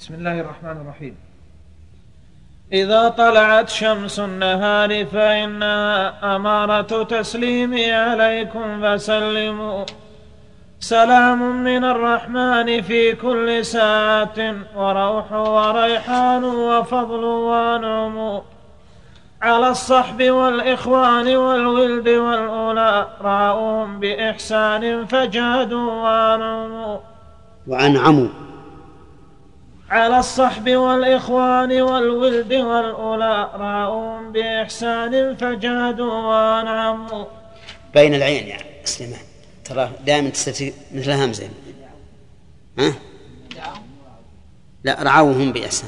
بسم الله الرحمن الرحيم. إذا طلعت شمس النهار فإنها أمارة تسليمي عليكم فسلموا. سلام من الرحمن في كل ساعة وروح وريحان وفضل ونعم على الصحب والإخوان والولد والأولى رعوهم بإحسان فجادوا وأنعموا على الصحب والإخوان والولد والأولى رعوهم بإحسان فجادوا وأنعموا. بين العين يعني سليمان، ترى دائما تستفيد مثل همزة. ها؟ لا، رعوهم بإحسان.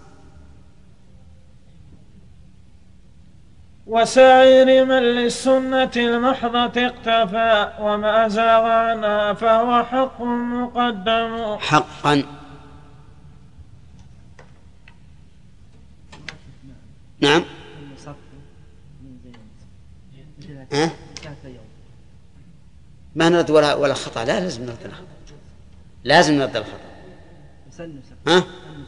وسائر من للسنة المحضة اقتفى وما زاغ عنها فهو حق مقدم. حقا. نعم. ها؟ ما نرد ولا خطأ. لا، لازم نرد الخطأ، لازم نرد الخطأ. ها؟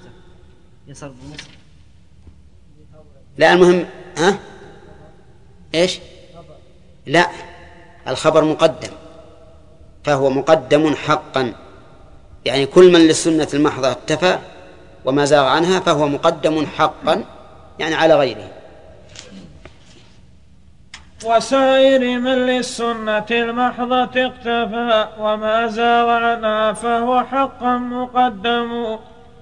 لا، المهم ها؟ ايش؟ لا، الخبر مقدم، فهو مقدم حقا، يعني كل من للسنة المحضة اكتفى وما زاغ عنها فهو مقدم حقا، يعني على غيره. وسائر من للسنة المحضة اقتفى وما زاغ عنها فهو حقا مقدم.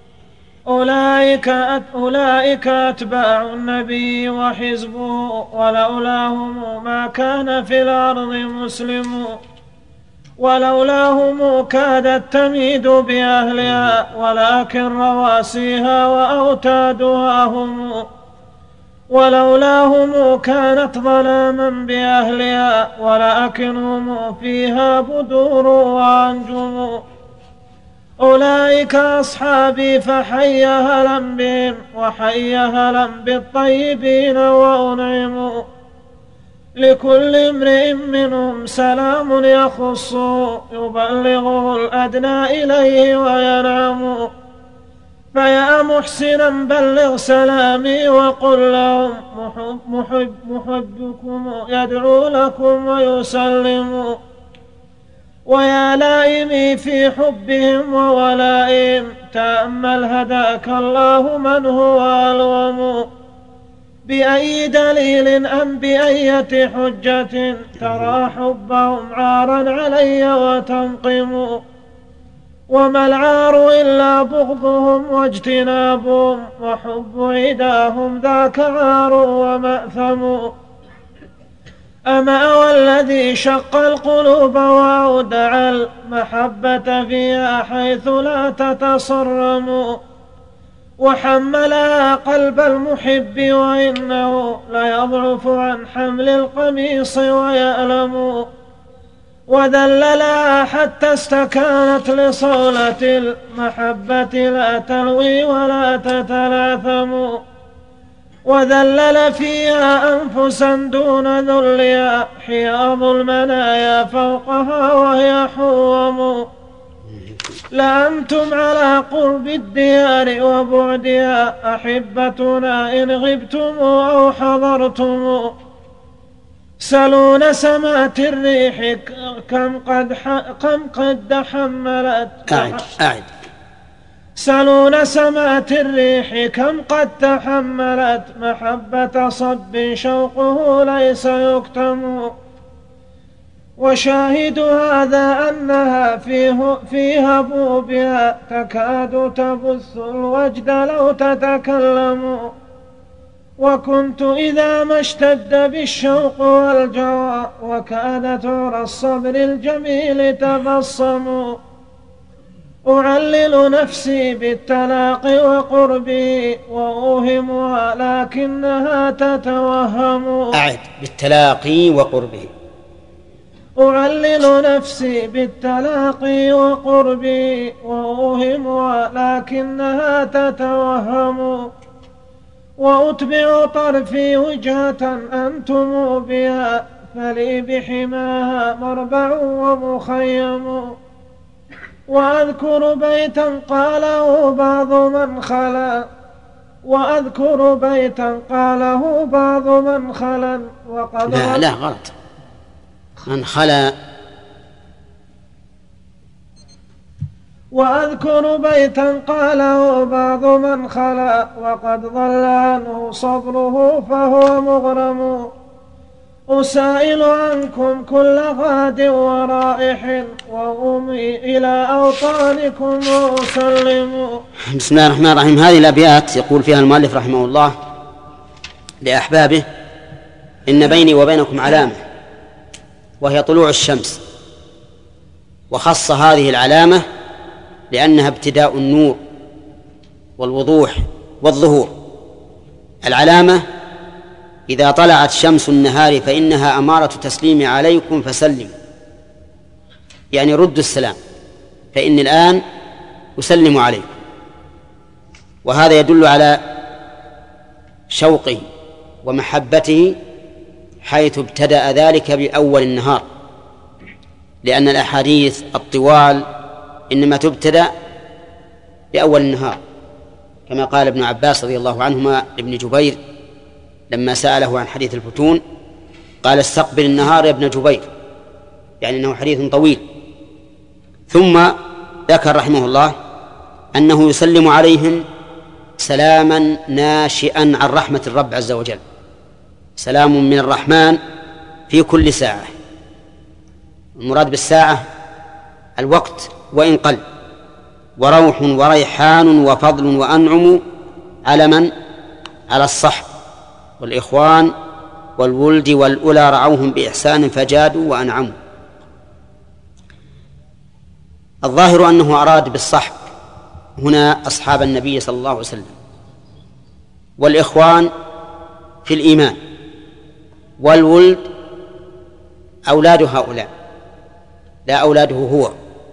أولئك أتباع النبي وحزبه ولولاهم ما كان في الأرض مسلم. ولولاهم كادت تميد بأهلها ولكن رواسيها وأوتادها هم. ولولاهم كانت ظلاما بأهلها ولكن هم فيها بدور وأنجم. أولئك أصحابي فحي هلا بهم وحي هلا بالطيبين وأنعموا. لكل امرئ منهم سلام يخصه يبلغه الأدنى إليه وينعم. فيا محسنا بلغ سلامي وقل لهم محبكم يدعو لكم ويسلم. ويا لائمي في حبهم وولائهم تأمل هداك الله من هو ألوم. بأي دليل أم بأية حجة ترى حبهم عارا علي وتنقم. وما العار إلا بغضهم واجتنابهم وحب عداهم ذاك عار ومأثم. أما والذي شق القلوب وأودع المحبة فيها حيث لا تتصرم. وحملها قلب المحب وإنه ليضعف عن حمل القميص ويألم. وذللها حتى استكانت لصولة المحبة لا تلوي ولا تتلاثم. وذلل فيها أنفسا دون ذلها حياض المنايا فوقها وهي حوم. لأنتم على قرب الديار وبعدها أحبتنا إن غبتم أو حضرتم. سلون سمات الريح كم قد حملت. أعد. سلون سمات الريح كم قد تحملت محبة صب شوقه ليس يكتم. وشاهد هذا أنها في هبوبها تكاد تبث الوجد لو تتكلم. وكنت إذا ما اشتد بالشوق والجوى وكادت عرى الصبر الجميل تبصم. أعلل نفسي بالتلاقي وقربي وأوهمها لكنها تتوهم. أعد. بالتلاقي وقربه. أعلل نفسي بالتلاقي وقربي وأوهمها لكنها تتوهم. وأتبع طرفي وجهة أنتم بها فلي بحماها مربع ومخيم. وأذكر بيتا قاله بعض من خلا وقد لا غلط. من خلا. وأذكر بيتا قاله بعض من خلا وقد ضل عنه صبره فهو مغرم. أسائل عنكم كل غاد ورائح وأمي إلى أوطانكم وأسلم. بسم الله الرحمن الرحيم. هذه الأبيات يقول فيها المؤلف رحمه الله لأحبابه: إن بيني وبينكم علامة وهي طلوع الشمس، وخص هذه العلامة لأنها ابتداء النور والوضوح والظهور. العلامة إذا طلعت شمس النهار فإنها أمارة تسليم عليكم فسلموا، يعني ردوا السلام، فإني الآن أسلم عليكم. وهذا يدل على شوقه ومحبته حيث ابتدأ ذلك بأول النهار، لأن الأحاديث الطوال إنما تبتدأ بأول النهار، كما قال ابن عباس رضي الله عنهما لابن جبير لما سأله عن حديث الفتون قال: استقبل النهار يا ابن جبير، يعني أنه حديث طويل. ثم ذكر رحمه الله أنه يسلم عليهم سلاما ناشئا عن رحمة الرب عز وجل، سلام من الرحمن في كل ساعة. المراد بالساعة الوقت وإن قل. وروح وريحان وفضل وأنعم على من؟ على الصحب والإخوان والولد والأولى رعوهم بإحسان فجادوا وأنعموا. الظاهر أنه أراد بالصحب هنا أصحاب النبي صلى الله عليه وسلم، والإخوان في الإيمان، والولد أولاد هؤلاء لا أولاده هو،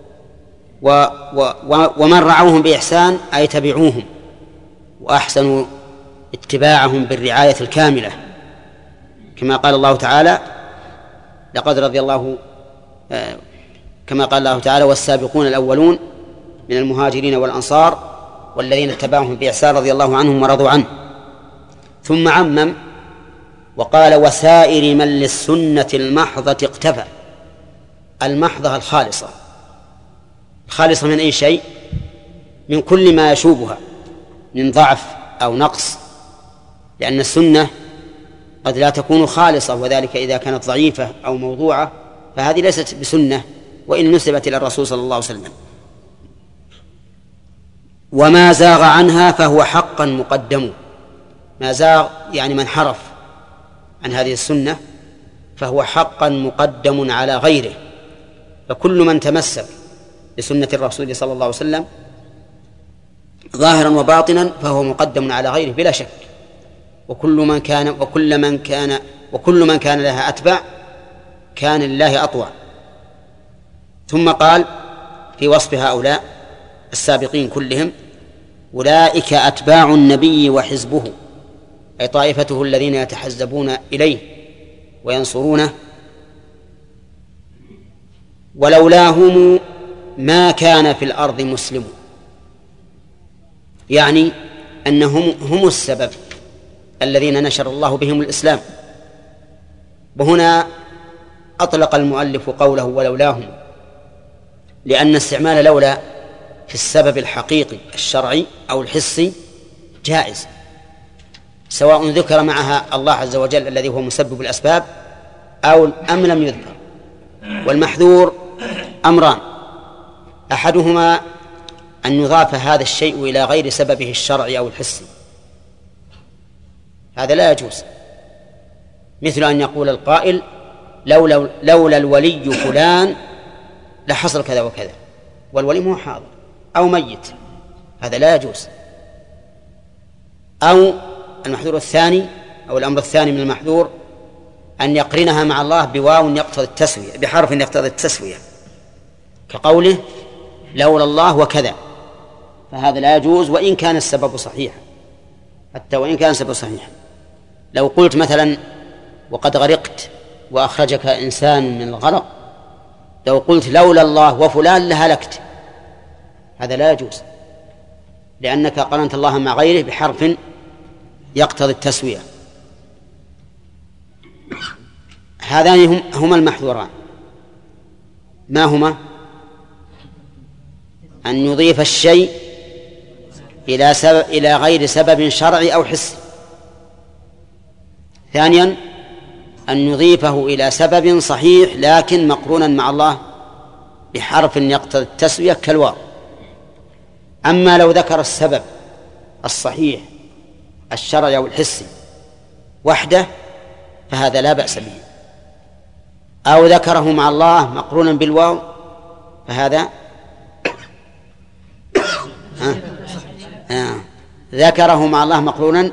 ومن رعوهم بإحسان أي تبعوهم وأحسنوا اتباعهم بالرعاية الكاملة، كما قال الله تعالى: لقد رضي الله، كما قال الله تعالى: والسابقون الأولون من المهاجرين والأنصار والذين اتبعوهم بإحسان رضي الله عنهم ورضوا عنه. ثم عمم وقال: وسائر من للسنة المحضة اقتفى. المحضة الخالصة، الخالصة من أي شيء؟ من كل ما يشوبها من ضعف أو نقص، لأن السنة قد لا تكون خالصة، وذلك إذا كانت ضعيفة أو موضوعة فهذه ليست بسنة وإن نسبت إلى الرسول صلى الله عليه وسلم. وما زاغ عنها فهو حقا مقدم. ما زاغ يعني من حرف عن هذه السنة فهو حقا مقدم على غيره، فكل من تمسك بسنة الرسول صلى الله عليه وسلم ظاهرا وباطنا فهو مقدم على غيره بلا شك. وكل من كان لها أتبع كان لله أطوع. ثم قال في وصف هؤلاء السابقين كلهم: أولئك أتباع النبي وحزبه، أي طائفته الذين يتحزبون إليه وينصرونه. ولولاهم ما كان في الأرض مسلم، يعني أنهم هم السبب الذين نشر الله بهم الإسلام. وهنا أطلق المؤلف قوله ولولاهم، لأن استعمال لولا في السبب الحقيقي الشرعي أو الحسي جائز، سواء ذكر معها الله عز وجل الذي هو مسبب الأسباب أم لم يذكر. والمحذور أمران: أحدهما أن يضاف هذا الشيء إلى غير سببه الشرعي أو الحسي، هذا لا يجوز، مثل أن يقول القائل: لولا الولي فلان لحصل كذا وكذا، والولي مو حاضر أو ميت، هذا لا يجوز. أو المحذور الثاني أو الأمر الثاني من المحذور أن يقرنها مع الله بواو يقتضي التسوية، بحرف يقتضي التسوية، كقوله لولا الله وكذا، فهذا لا يجوز وإن كان السبب صحيحا، حتى وإن كان السبب صحيحا. لو قلت مثلا وقد غرقت وأخرجك إنسان من الغرق، لو قلت لولا الله وفلان لهلكت، هذا لا يجوز، لأنك قرنت الله مع غيره بحرف يقتضي التسوية. هذان هما المحظوران. ما هما؟ أن يضيف الشيء إلى غير سبب شرعي أو حسي. ثانيا أن يضيفه إلى سبب صحيح لكن مقرونا مع الله بحرف يقتضي التسوية كالواو. أما لو ذكر السبب الصحيح الشرعي أو الحسي وحده فهذا لا بأس به، أو ذكره مع الله مقرونا بالواو فهذا ذكره مع الله مقرونا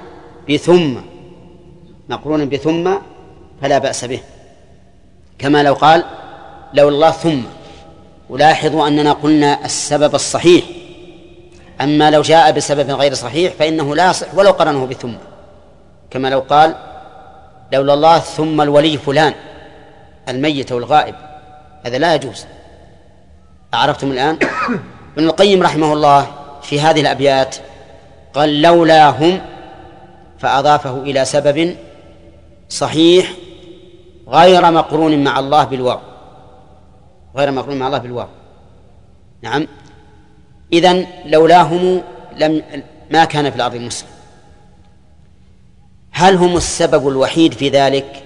بثم فلا بأس به، كما لو قال لو الله ثم. ولاحظوا أننا قلنا السبب الصحيح، أما لو جاء بسبب غير صحيح فإنه لا يصح ولو قرنه بثم، كما لو قال لولا الله ثم الولي فلان الميت والغائب، هذا لا يجوز. أعرفتم الآن؟ ابن القيم رحمه الله في هذه الأبيات قال لولاهم فأضافه إلى سبب صحيح غير مقرون مع الله بالواو، نعم. إذن لولاهم ما كان في الأرض مسلم. هل هم السبب الوحيد في ذلك؟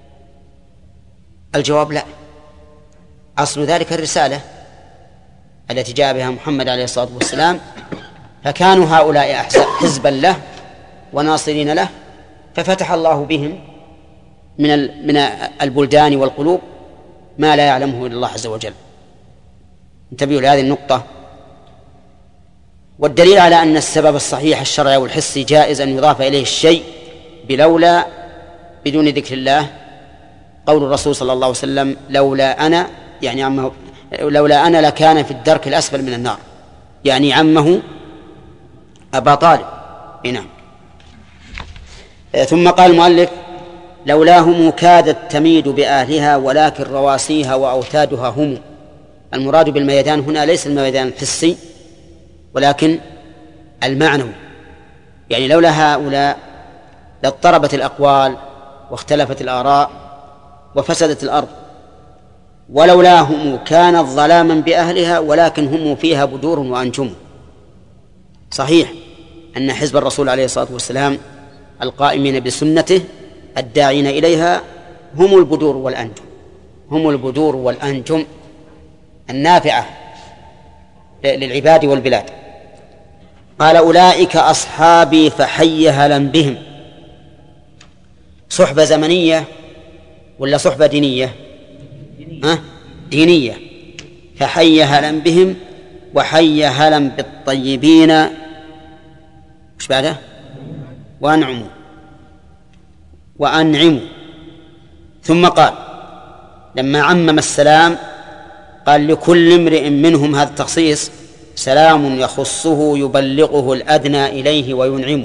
الجواب لا. أصل ذلك الرسالة التي جاء بها محمد عليه الصلاة والسلام، فكانوا هؤلاء حزبا له وناصرين له، ففتح الله بهم من البلدان والقلوب ما لا يعلمه إلا الله عز وجل. انتبهوا لهذه النقطة. والدليل على أن السبب الصحيح الشرعي والحسي جائز أن يضاف إليه الشيء بلولا بدون ذكر الله قول الرسول صلى الله عليه وسلم لولا أنا، يعني عمه، لولا أنا لكان في الدرك الأسفل من النار، يعني عمه أبا طالب. نعم. ثم قال المؤلف لولاهم كادت تميد بأهلها ولكن رواسيها وأوتادها هم. المراد بالميدان هنا ليس الميدان الحسي ولكن المعنوي، يعني لولا هؤلاء لاضطربت الأقوال واختلفت الآراء وفسدت الأرض، ولولاهم كانت ظلاما بأهلها ولكن هم فيها بدور وأنجم. صحيح أن حزب الرسول عليه الصلاة والسلام القائمين بسنته الداعين إليها هم البدور والأنجم النافعة للعباد والبلاد. قال أولئك أصحابي فحي هلا بهم. صحبة زمنية ولا صحبة دينية؟ دينية. فحي هلا بهم وحي هلا بالطيبين، وش بعده؟ وأنعموا. ثم قال لما عمم السلام قال لكل امرئ منهم، هذا التخصيص، سلام يخصه يبلغه الأدنى إليه وينعم.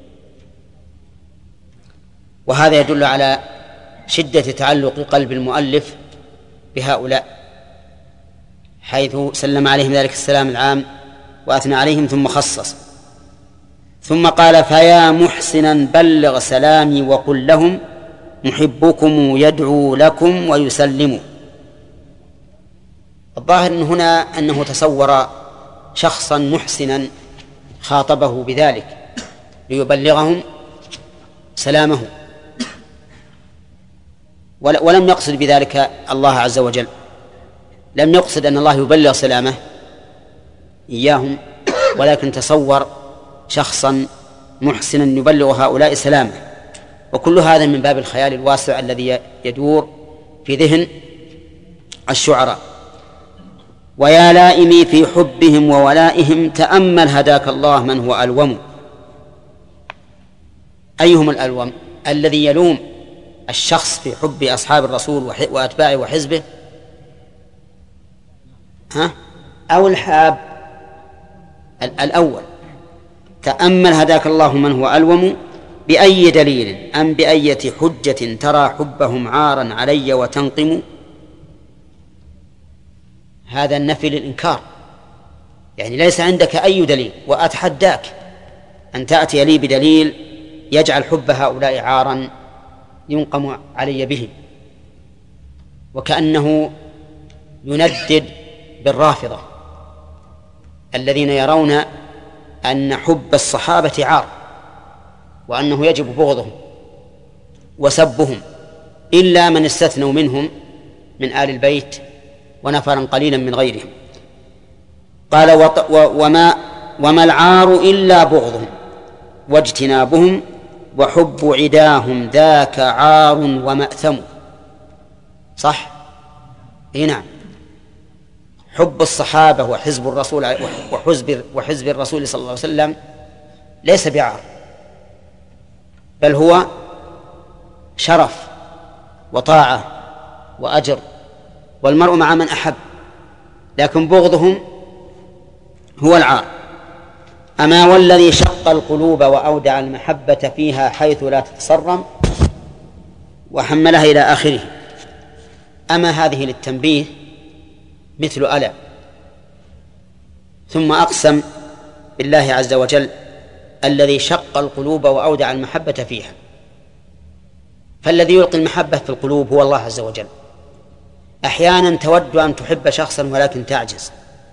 وهذا يدل على شدة تعلق قلب المؤلف بهؤلاء، حيث سلم عليهم ذلك السلام العام وأثنى عليهم ثم خصص. ثم قال فيا محسنا بلغ سلامي وقل لهم محبكم يدعو لكم ويسلم. الظاهر هنا أنه تصور شخصا محسنا خاطبه بذلك ليبلغهم سلامه، ولم يقصد بذلك الله عز وجل، لم يقصد أن الله يبلغ سلامه إياهم، ولكن تصور شخصا محسنا يبلغ هؤلاء سلامه. وكل هذا من باب الخيال الواسع الذي يدور في ذهن الشعراء. ويا لائمي في حبهم وولائهم تأمل هداك الله من هو ألوم. أيهم الألوم؟ الذي يلوم الشخص في حب أصحاب الرسول وأتباعه وحزبه، أو الحاب؟ الأول. تأمل هداك الله من هو ألوم بأي دليل أم بأية حجة ترى حبهم عارا علي وتنقم. هذا النفي للإنكار، يعني ليس عندك أي دليل، وأتحداك أن تأتي لي بدليل يجعل حب هؤلاء عارا ينقم علي به. وكأنه يندد بالرافضة الذين يرون أن حب الصحابة عار، وأنه يجب بغضهم وسبهم، إلا من استثنوا منهم من آل البيت ونفرا قليلا من غيرهم. قال وما العار إلا بغضهم واجتنابهم وحب عداهم ذاك عار ومأثم. صح؟ إيه نعم، حب الصحابة وحزب الرسول وحزب الرسول صلى الله عليه وسلم ليس بعار، بل هو شرف وطاعة وأجر، والمرء مع من أحب، لكن بغضهم هو العار. أما والذي شق القلوب وأودع المحبة فيها حيث لا تتصرم وحملها إلى آخره. أما هذه للتنبيه مثل ألا، ثم أقسم بالله عز وجل الذي شق القلوب وأودع المحبة فيها. فالذي يلقي المحبة في القلوب هو الله عز وجل. أحيانا تود أن تحب شخصا ولكن تعجز،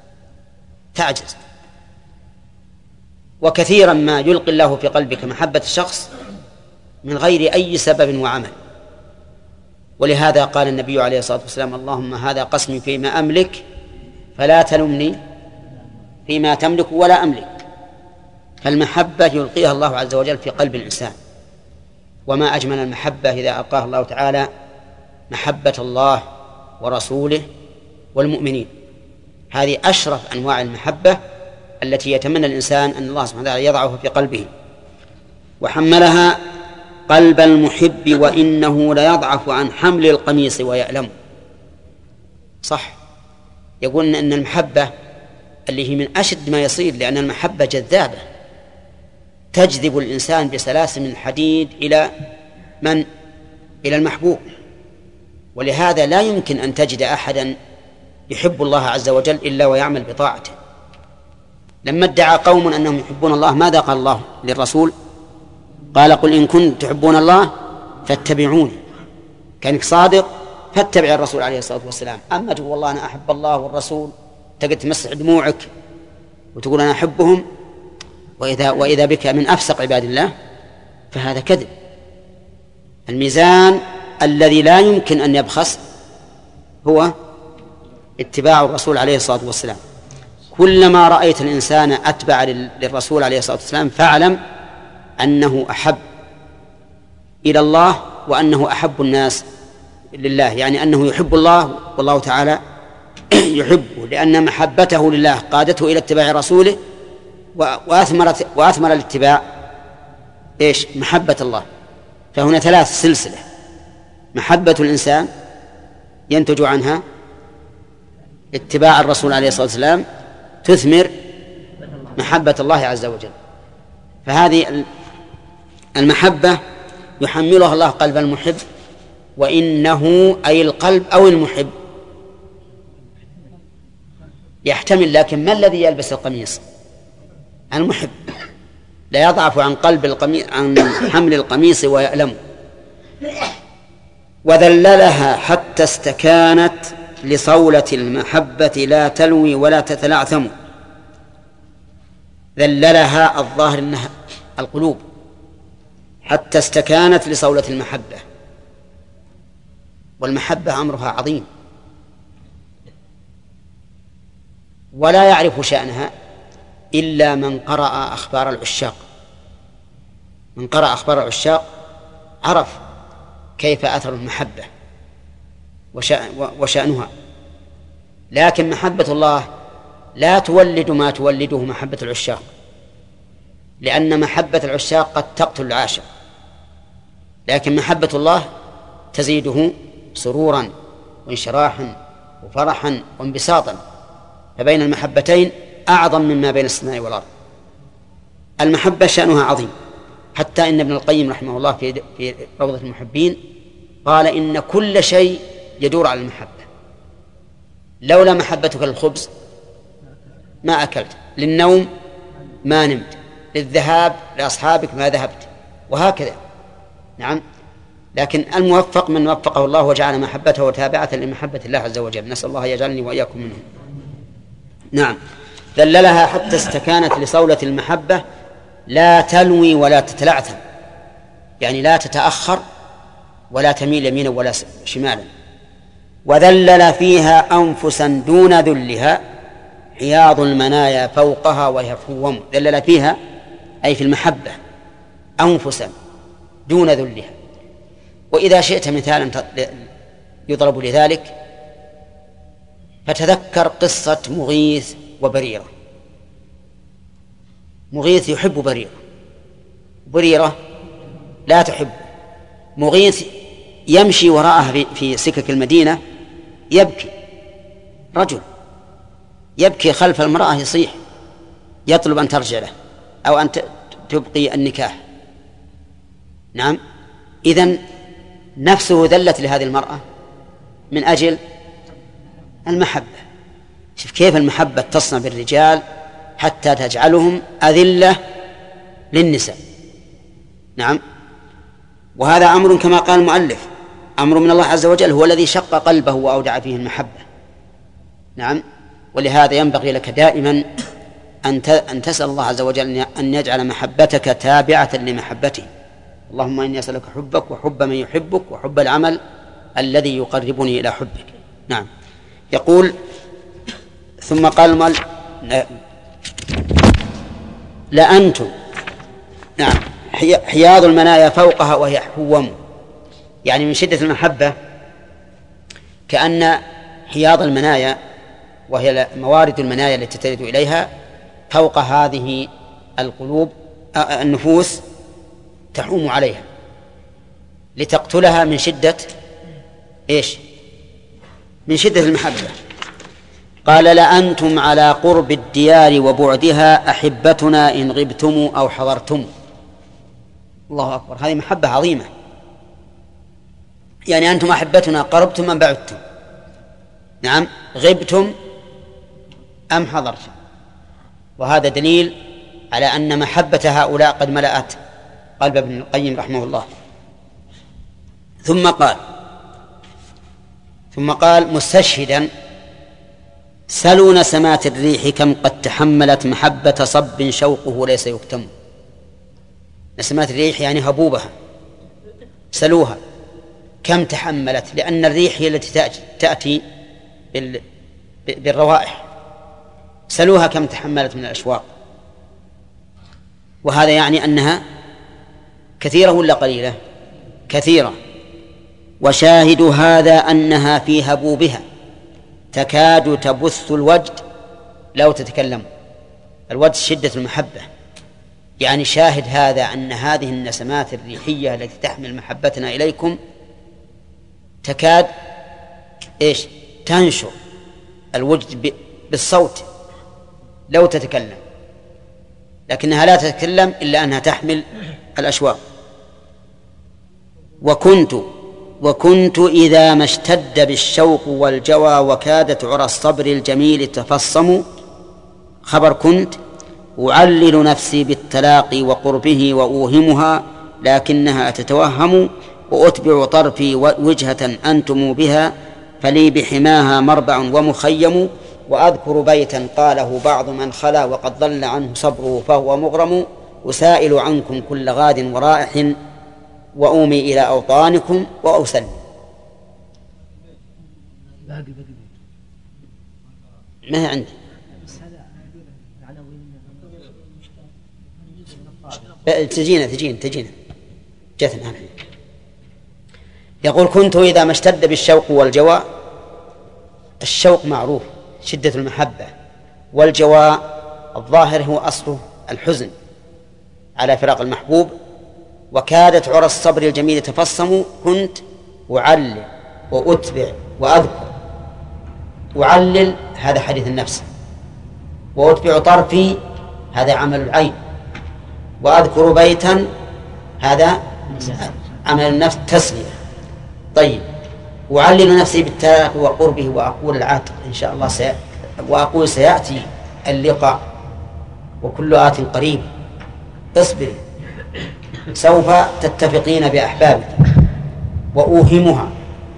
وكثيرا ما يلقي الله في قلبك محبة الشخص من غير أي سبب وعمل. ولهذا قال النبي عليه الصلاة والسلام اللهم هذا قسمي فيما أملك فلا تلمني فيما تملك ولا أملك. فالمحبة يلقيها الله عز وجل في قلب الإنسان، وما أجمل المحبة إذا ألقاها الله تعالى محبة الله ورسوله والمؤمنين. هذه أشرف أنواع المحبة التي يتمنى الإنسان أن الله سبحانه وتعالى يضعها في قلبه. وحملها قلب المحب وإنه ليضعف عن حمل القميص ويألم. صح، يقول أن المحبة اللي هي من أشد ما يصير، لأن المحبة جذابة تجذب الإنسان بسلاسل من الحديد إلى إلى المحبوب. ولهذا لا يمكن أن تجد أحدا يحب الله عز وجل إلا ويعمل بطاعته. لما ادعى قوم أنهم يحبون الله ماذا قال الله للرسول؟ قال قل إن كنتم تحبون الله فاتبعوني. كانك صادق فاتبع الرسول عليه الصلاة والسلام. أما تقول والله أنا أحب الله والرسول تقعد تمسح دموعك وتقول أنا أحبهم وإذا بك من أفسق عباد الله، فهذا كذب. الميزان الذي لا يمكن أن يبخس هو اتباع الرسول عليه الصلاة والسلام. كلما رأيت الإنسان أتبع للرسول عليه الصلاة والسلام فاعلم أنه أحب إلى الله وأنه أحب الناس لله، يعني أنه يحب الله والله تعالى يحبه، لأن محبته لله قادته إلى اتباع رسوله وأثمر الاتباع إيش؟ محبة الله. فهنا ثلاث سلسلة: محبة الإنسان ينتج عنها اتباع الرسول عليه الصلاة والسلام تثمر محبة الله عز وجل. فهذه المحبة يحملها الله قلب المحب، وإنه أي القلب أو المحب يحتمل، لكن ما الذي يلبس القميص؟ المحب. لا يضعف عن قلب القميص عن حمل القميص ويألم. وذللها حتى استكانت لصولة المحبة لا تلوي ولا تتلعثم. ذللها الظاهر انها القلوب، حتى استكانت لصولة المحبة. والمحبة أمرها عظيم، ولا يعرف شأنها إلا من قرأ أخبار العشاق. من قرأ أخبار العشاق عرف كيف أثر المحبة وشأنها. لكن محبة الله لا تولد ما تولده محبة العشاق، لأن محبة العشاق قد تقتل العاشق، لكن محبة الله تزيده سرورا وانشراحا وفرحا وانبساطا. فبين المحبتين أعظم مما بين السماء والأرض. المحبة شأنها عظيم، حتى إن ابن القيم رحمه الله في روضة المحبين قال إن كل شيء يدور على المحبة. لولا محبتك للخبز ما أكلت، للنوم ما نمت، للذهاب لأصحابك ما ذهبت، وهكذا. نعم. لكن الموفق من وفقه الله وجعل محبته تابعة لمحبة الله عز وجل، نسأل الله يجعلني وإياكم منهم. نعم. ذللها حتى استكانت لصولة المحبة، لا تلوي ولا تتلعثم، يعني لا تتأخر ولا تميل يمينا ولا شمالا. وذلل فيها أنفسا دون ذلها، حياض المنايا فوقها وهي فوم. ذلل فيها أي في المحبة أنفسا دون ذلها. وإذا شئت مثالا يضرب لذلك فتذكر قصة مغيث وبريرة. مغيث يحب بريرة، بريرة لا تحب. مغيث يمشي وراءها في سكك المدينة يبكي، رجل يبكي خلف المرأة يصيح يطلب أن ترجع له أو أن تبقي النكاح. نعم. إذن نفسه ذلت لهذه المرأة من أجل المحبة. شوف كيف المحبة تصنع بالرجال حتى تجعلهم أذلة للنساء. نعم. وهذا أمر كما قال المؤلف أمر من الله عز وجل، هو الذي شق قلبه وأودع فيه المحبة. نعم. ولهذا ينبغي لك دائما أن تسأل الله عز وجل أن يجعل محبتك تابعة لمحبته. اللهم إني أسألك حبك وحب من يحبك وحب العمل الذي يقربني إلى حبك. نعم. يقول ثم قال لأنتم. نعم. حياض المنايا فوقها وهي حوم، يعني من شدة المحبة كأن حياض المنايا وهي موارد المنايا التي ترد إليها فوق هذه القلوب النفوس تحوم عليها لتقتلها من شدة إيش؟ من شدة المحبة. قال لأنتم على قرب الديار وبعدها أحبتنا إن غبتم أو حضرتم. الله أكبر، هذه محبة عظيمة. يعني أنتم أحبتنا قربتم أم بعدتم؟ نعم. غبتم أم حضرتم؟ وهذا دليل على أن محبة هؤلاء قد ملأت قلب ابن القيم رحمه الله. ثم قال مستشهدا سلوا نسمات الريح كم قد تحملت محبة صب شوقه ليس يكتم. نسمات الريح يعني هبوبها، سلوها كم تحملت، لأن الريح هي التي تأتي بالروائح. سلوها كم تحملت من الأشواق. وهذا يعني أنها كثيرة ولا قليلة؟ كثيرة. وشاهد هذا أنها في هبوبها تكاد تبث الوجد لو تتكلم. الوجد شدة المحبة. يعني شاهد هذا أن هذه النسمات الريحية التي تحمل محبتنا إليكم تكاد إيش؟ تنشر الوجد بالصوت لو تتكلم، لكنها لا تتكلم إلا أنها تحمل الأشواق. وكنت إذا ما اشتد بالشوق والجوى وكادت عرى الصبر الجميل تفصم. خبر كنت أعلل نفسي بالتلاقي وقربه وأوهمها لكنها تتوهم، وأتبع طرفي وجهة أنتم بها فلي بحماها مربع ومخيم. وأذكر بيتا قاله بعض من خلا وقد ضل عنه صبره فهو مغرم. أسائل عنكم كل غاد ورائح وأومي إلى أوطانكم وأسلم. ما هي عندي تجينا جثنا. يقول كنت إذا ما اشتد بالشوق والجوى. الشوق معروف شدة المحبة، والجوى الظاهر هو أصله الحزن على فراق المحبوب. وكادت عرى الصبر الجميل تفصم. كنت أعلل وأتبع وأذكر. أعلل هذا حديث النفس، وأتبع طرفي هذا عمل العين، وأذكر بيتا هذا عمل النفس تسلية. طيب أعلل نفسي بالتلاقي وقربه وأقول العاتق إن شاء الله وأقول سيأتي اللقاء وكل آت قريب. اصبر سوف تتفقين بأحبابك. وأوهمها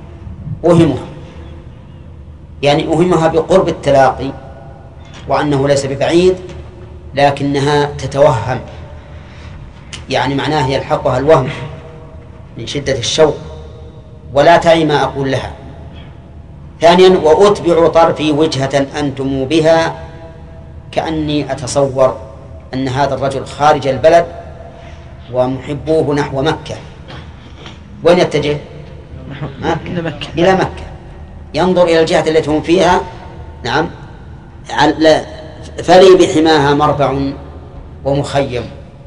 يعني أوهمها بقرب التلاقي وأنه ليس ببعيد، لكنها تتوهم، يعني معناه يلحقها الوهم من شدة الشوق، ولا تعي ما أقول لها. ثانيا وأتبع طرفي وجهة أنتم بها، كأني أتصور أن هذا الرجل خارج البلد ومحبوه نحو مكة. وين يتجه؟ إلى مكة، ينظر إلى الجهة التي هم فيها. نعم، فلي بحماها مربع ومخيم.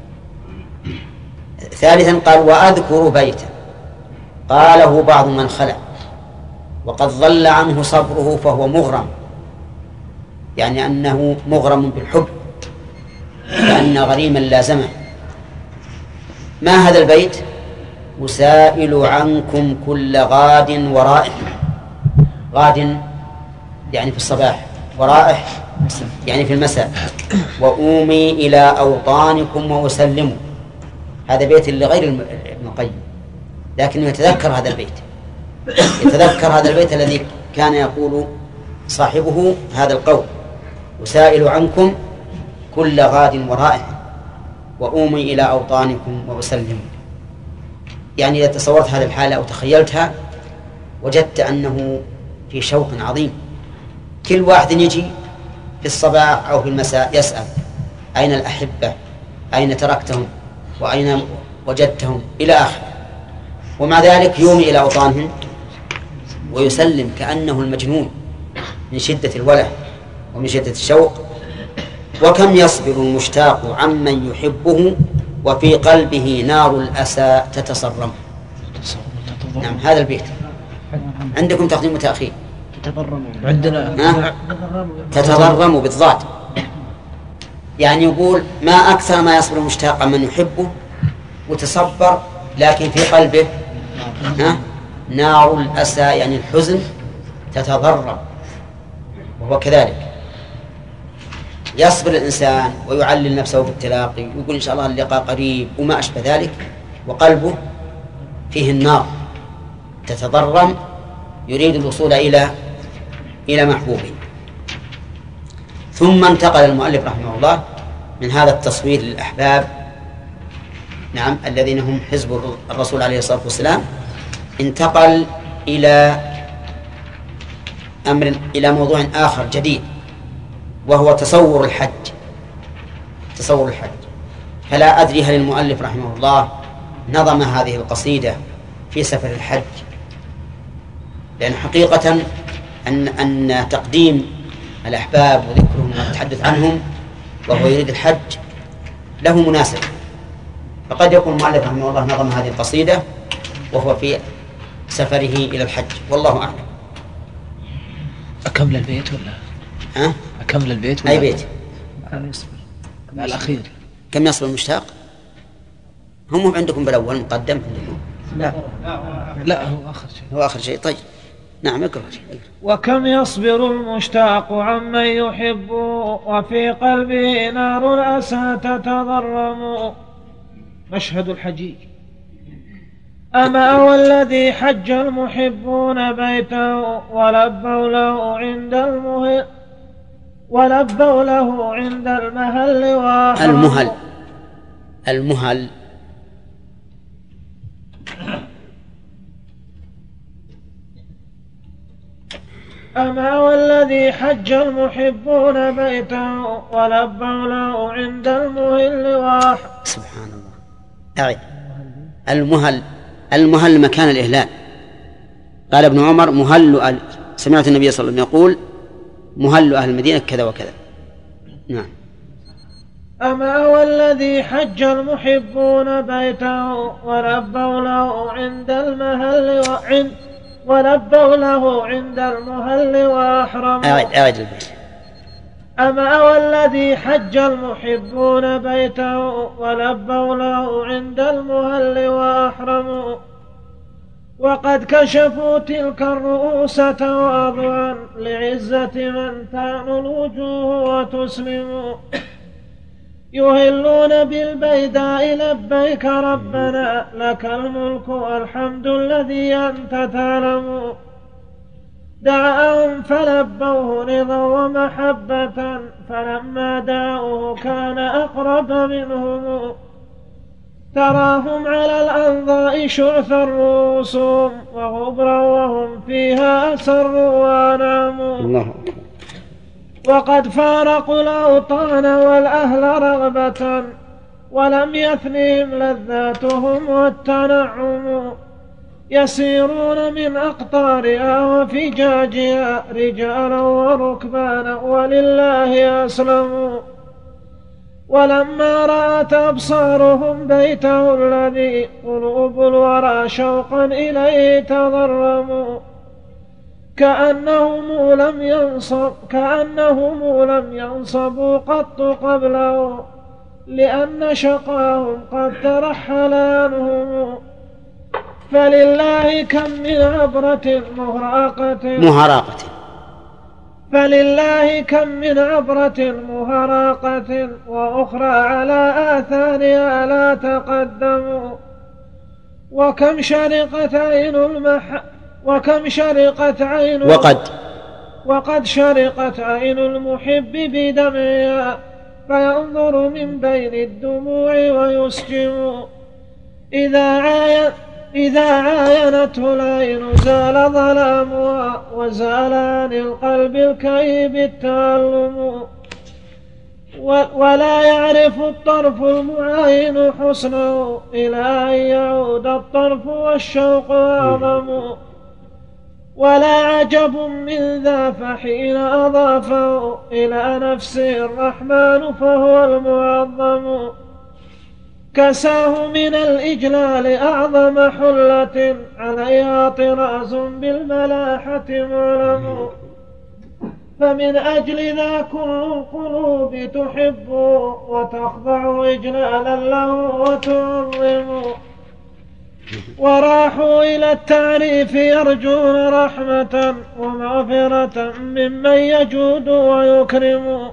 ثالثا قال وأذكر بيتا قاله بعض من خلع وقد ضل عنه صبره فهو مغرم، يعني أنه مغرم بالحب كأن غريما لازمه. ما هذا البيت؟ أسائل عنكم كل غاد ورائح. غاد يعني في الصباح، ورائح يعني في المساء. وأومي إلى أوطانكم وأسلم. هذا بيت لغير ابن القيم، لكنه يتذكر هذا البيت، يتذكر هذا البيت الذي كان يقول صاحبه هذا القول: أسائل عنكم كل غاد ورائح وأومي إلى أوطانكم وأسلم. يعني إذا تصورت هذه الحالة أو تخيلتها وجدت أنه في شوق عظيم. كل واحد يجي في الصباح أو في المساء يسأل: أين الأحبة؟ أين تركتهم؟ وأين وجدتهم؟ إلى آخره. ومع ذلك يومي إلى أوطانهم ويسلم كأنه المجنون من شدة الوله ومن شدة الشوق. وكم يصبر المشتاق عمن يحبه وفي قلبه نار الأسى تتصرم. نعم، هذا البيت عندكم تقديم وتأخير. عندنا تتضرم بالضاد، يعني يقول ما أكثر ما يصبر المشتاق عمن يحبه وتصبر، لكن في قلبه نار الأسى يعني الحزن تتضرم. وهو كذلك يصبر الإنسان ويعلل نفسه بالتلاقي ويقول إن شاء الله اللقاء قريب وما أشبه ذلك، وقلبه فيه النار تتضرم يريد الوصول إلى محبوبه. ثم انتقل المؤلف رحمه الله من هذا التصوير للأحباب، نعم، الذين هم حزب الرسول عليه الصلاة والسلام، انتقل إلى موضوع آخر جديد، وهو تصور الحج. فلا أدري هل المؤلف رحمه الله نظم هذه القصيدة في سفر الحج، لأن حقيقة أن تقديم الأحباب وذكرهم والتحدث عنهم وهو يريد الحج له مناسب، فقد يكون المؤلف رحمه الله نظم هذه القصيدة وهو في سفره إلى الحج، والله أعلم. أكمل البيت ولا؟ أكمل البيت ولا؟ أي بيت؟ الأخير. كم يصبر المشتاق؟ هم عندكم بالأول مقدم عندكم؟ لا هو آخر شيء. طيب نعم اقرأ. وكم يصبر المشتاق عمن يحب وفي قلبه نار الأسى تتضرم. مشهد الحجيج. أما والذي حج المحبون بيته ولبوا له عند المهل المهل أما والذي حج المحبون بيته ولبوا له عند المهل سبحان الله. أعد. المهل مكان الإهلال. قال ابن عمر مهل سمعت النبي صلى الله عليه وسلم يقول مهل أهل المدينة كذا وكذا. نعم. أما والذي حج المحبون بيته ولبوا له عند المهل وأحرموا. أعد البيت. أما والذي حج المحبون بيته ولبوا له عند المهل وأحرموا وقد كشفوا تلك الرؤوس تواضعا لعزة من تان الوجوه وتسلم يهلون بالبيداء لبيك ربنا لك الملك والحمد الذي أنت تعلم. دعاهم فلبوه رضا ومحبة، فلما دعوه كان أقرب منهم. تراهم على الأنضاء شعثا رؤوسهم وغبرا وهم فيها أسروا وأناموا. وقد فارقوا الأوطان والأهل رغبة، ولم يثنهم لذاتهم والتنعم. يسيرون من أقطارها وفجاجها رجالا وركبانا ولله أسلموا. ولما رأت أبصارهم بيته الذي قلوب الورى شوقا إليه تضرموا، كأنهم لم ينصبوا قط قبله، لأن شقاهم قد ترحل عنهم. فلله كم من عبرة مهراقة وأخرى على آثارها لا تقدموا. وقد شرقت عين المحب بدمعها، فينظر من بين الدموع ويسجم. إذا عاينته العين زال ظلامها، وزال عن القلب الكئيب التألم. ولا يعرف الطرف المعاين حسنه إلى أن يعود الطرف والشوق أعظم. ولا عجب من ذا، فحين أضافه إلى نفسه الرحمن فهو المعظم. كساه من الإجلال أعظم حلة، عليها طراز بالملاحة معلم. فمن أجل ذا كل القلوب تحب وتخضع إجلالا له وتعظم. وراحوا إلى التعريف يرجون رحمة ومغفرة ممن يجود ويكرم.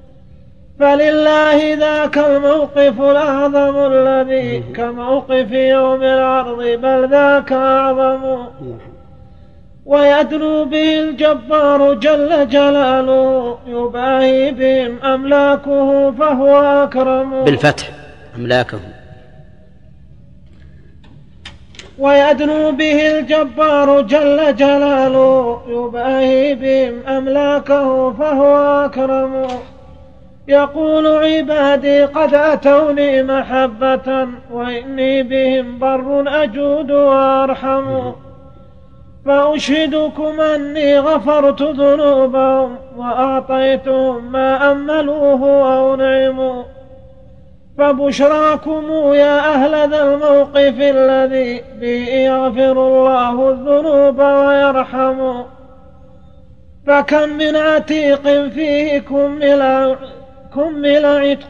فلله ذاك الموقف الأعظم الذي كموقف يوم العرض، بل ذاك أعظم. ويدنو به الجبار جل جلاله، يباهي بهم أملاكه فهو أكرم. بالفتح أملاكه. ويدنو به الجبار جل جلاله، يباهي بهم أملاكه فهو أكرم. يقول عبادي قد أتوني محبة، وإني بهم بر أجود وأرحم. فأشهدكم أني غفرت ذنوبهم، وأعطيتهم ما أملوه وأنعموا. فبشراكم يا أهل ذا الموقف الذي به يغفر الله الذنوب ويرحم. فكم من عتيق فيه كمل عتق،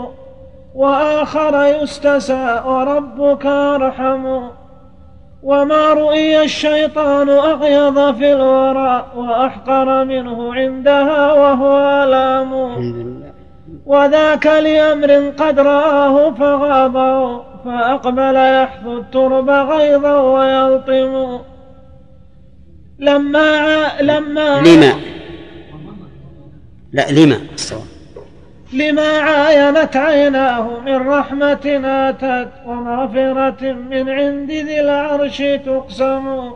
وآخر يستسى وربك أرحم. وما رؤي الشيطان أغيظ في الورى، وأحقر منه عندها وهو ألام. وذاك لأمر قد رآه فغابه، فأقبل يحثو الترب غيظا ويلطم. لما عاينت عيناه من رحمة آتت، ومغفرة من عند ذي العرش تقسم.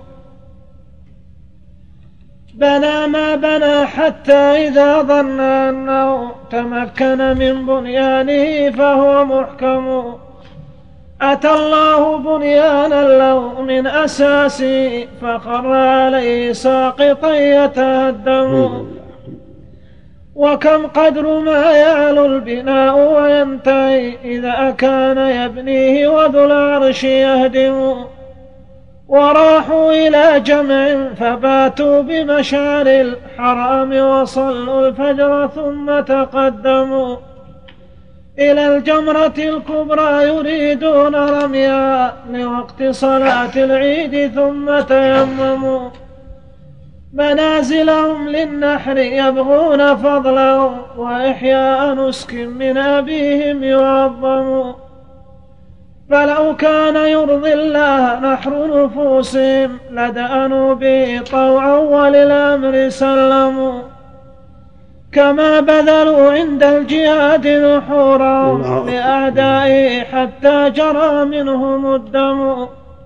بنى ما بنى حتى إذا ظن أنه تمكن من بنيانه فهو محكم. أتى الله بنيانا له من أساسه، فخر عليه ساقطا يتهدم. وكم قدر ما يعلو البناء وينتهي، إذا كان يبنيه وذو العرش يهدم. وراحوا إلى جمع فباتوا بمشعر الحرام، وصلوا الفجر ثم تقدموا إلى الجمرة الكبرى يريدون رميها لوقت صلاة العيد، ثم تيمموا. منازلهم للنحر يبغون فضله وإحياء نسك من أبيهم يعظم. فلو كان يرضي الله نحر نفوسهم لدأنوا به طوعا وللأمر سلموا. كما بذلوا عند الجهاد نحورهم لأعدائه حتى جرى منهم الدم.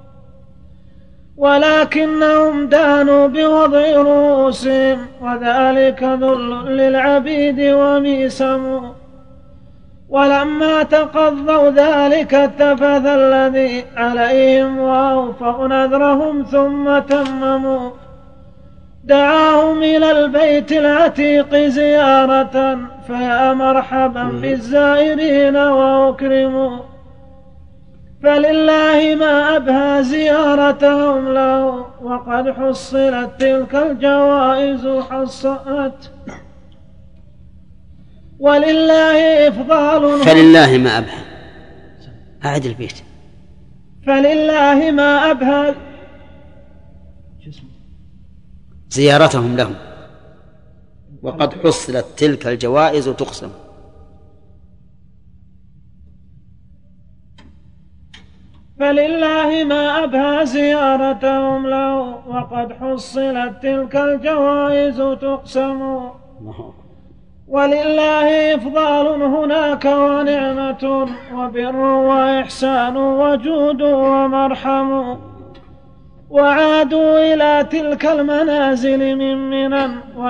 ولكنهم دانوا بوضع رؤوسهم وذلك ذل للعبيد وميسم. ولما تقضوا ذلك التفث الذي عليهم وأوفوا نذرهم ثم تمموا. دعاهم إلى البيت العتيق زيارة فيا مرحبا بالزائرين وأكرموا. فلله ما أبهى زيارتهم له وقد حصلت تلك الجوائز حصلت. ولله إفضال فلله ما أبهى. أعد البيت. فلله ما أبهى زيارتهم لهم وقد حصلت تلك الجوائز تقسم. فلله ما أبهى زيارتهم له وقد حصلت تلك الجوائز تقسم. ولله إفضال هناك ونعمة وبر وإحسان وجود ومرحم. وعادوا إلى تلك المنازل من منى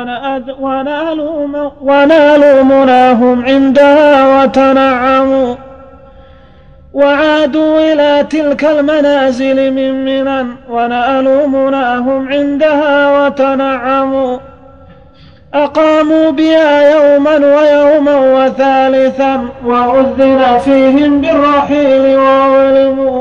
ونالوا مناهم عندها وتنعموا. وعادوا إلى تلك المنازل من منى ونالوا مناهم عندها وتنعموا. أقاموا بها يوما ويوما وثالثا وأذن فيهم بالرحيل وعلموا.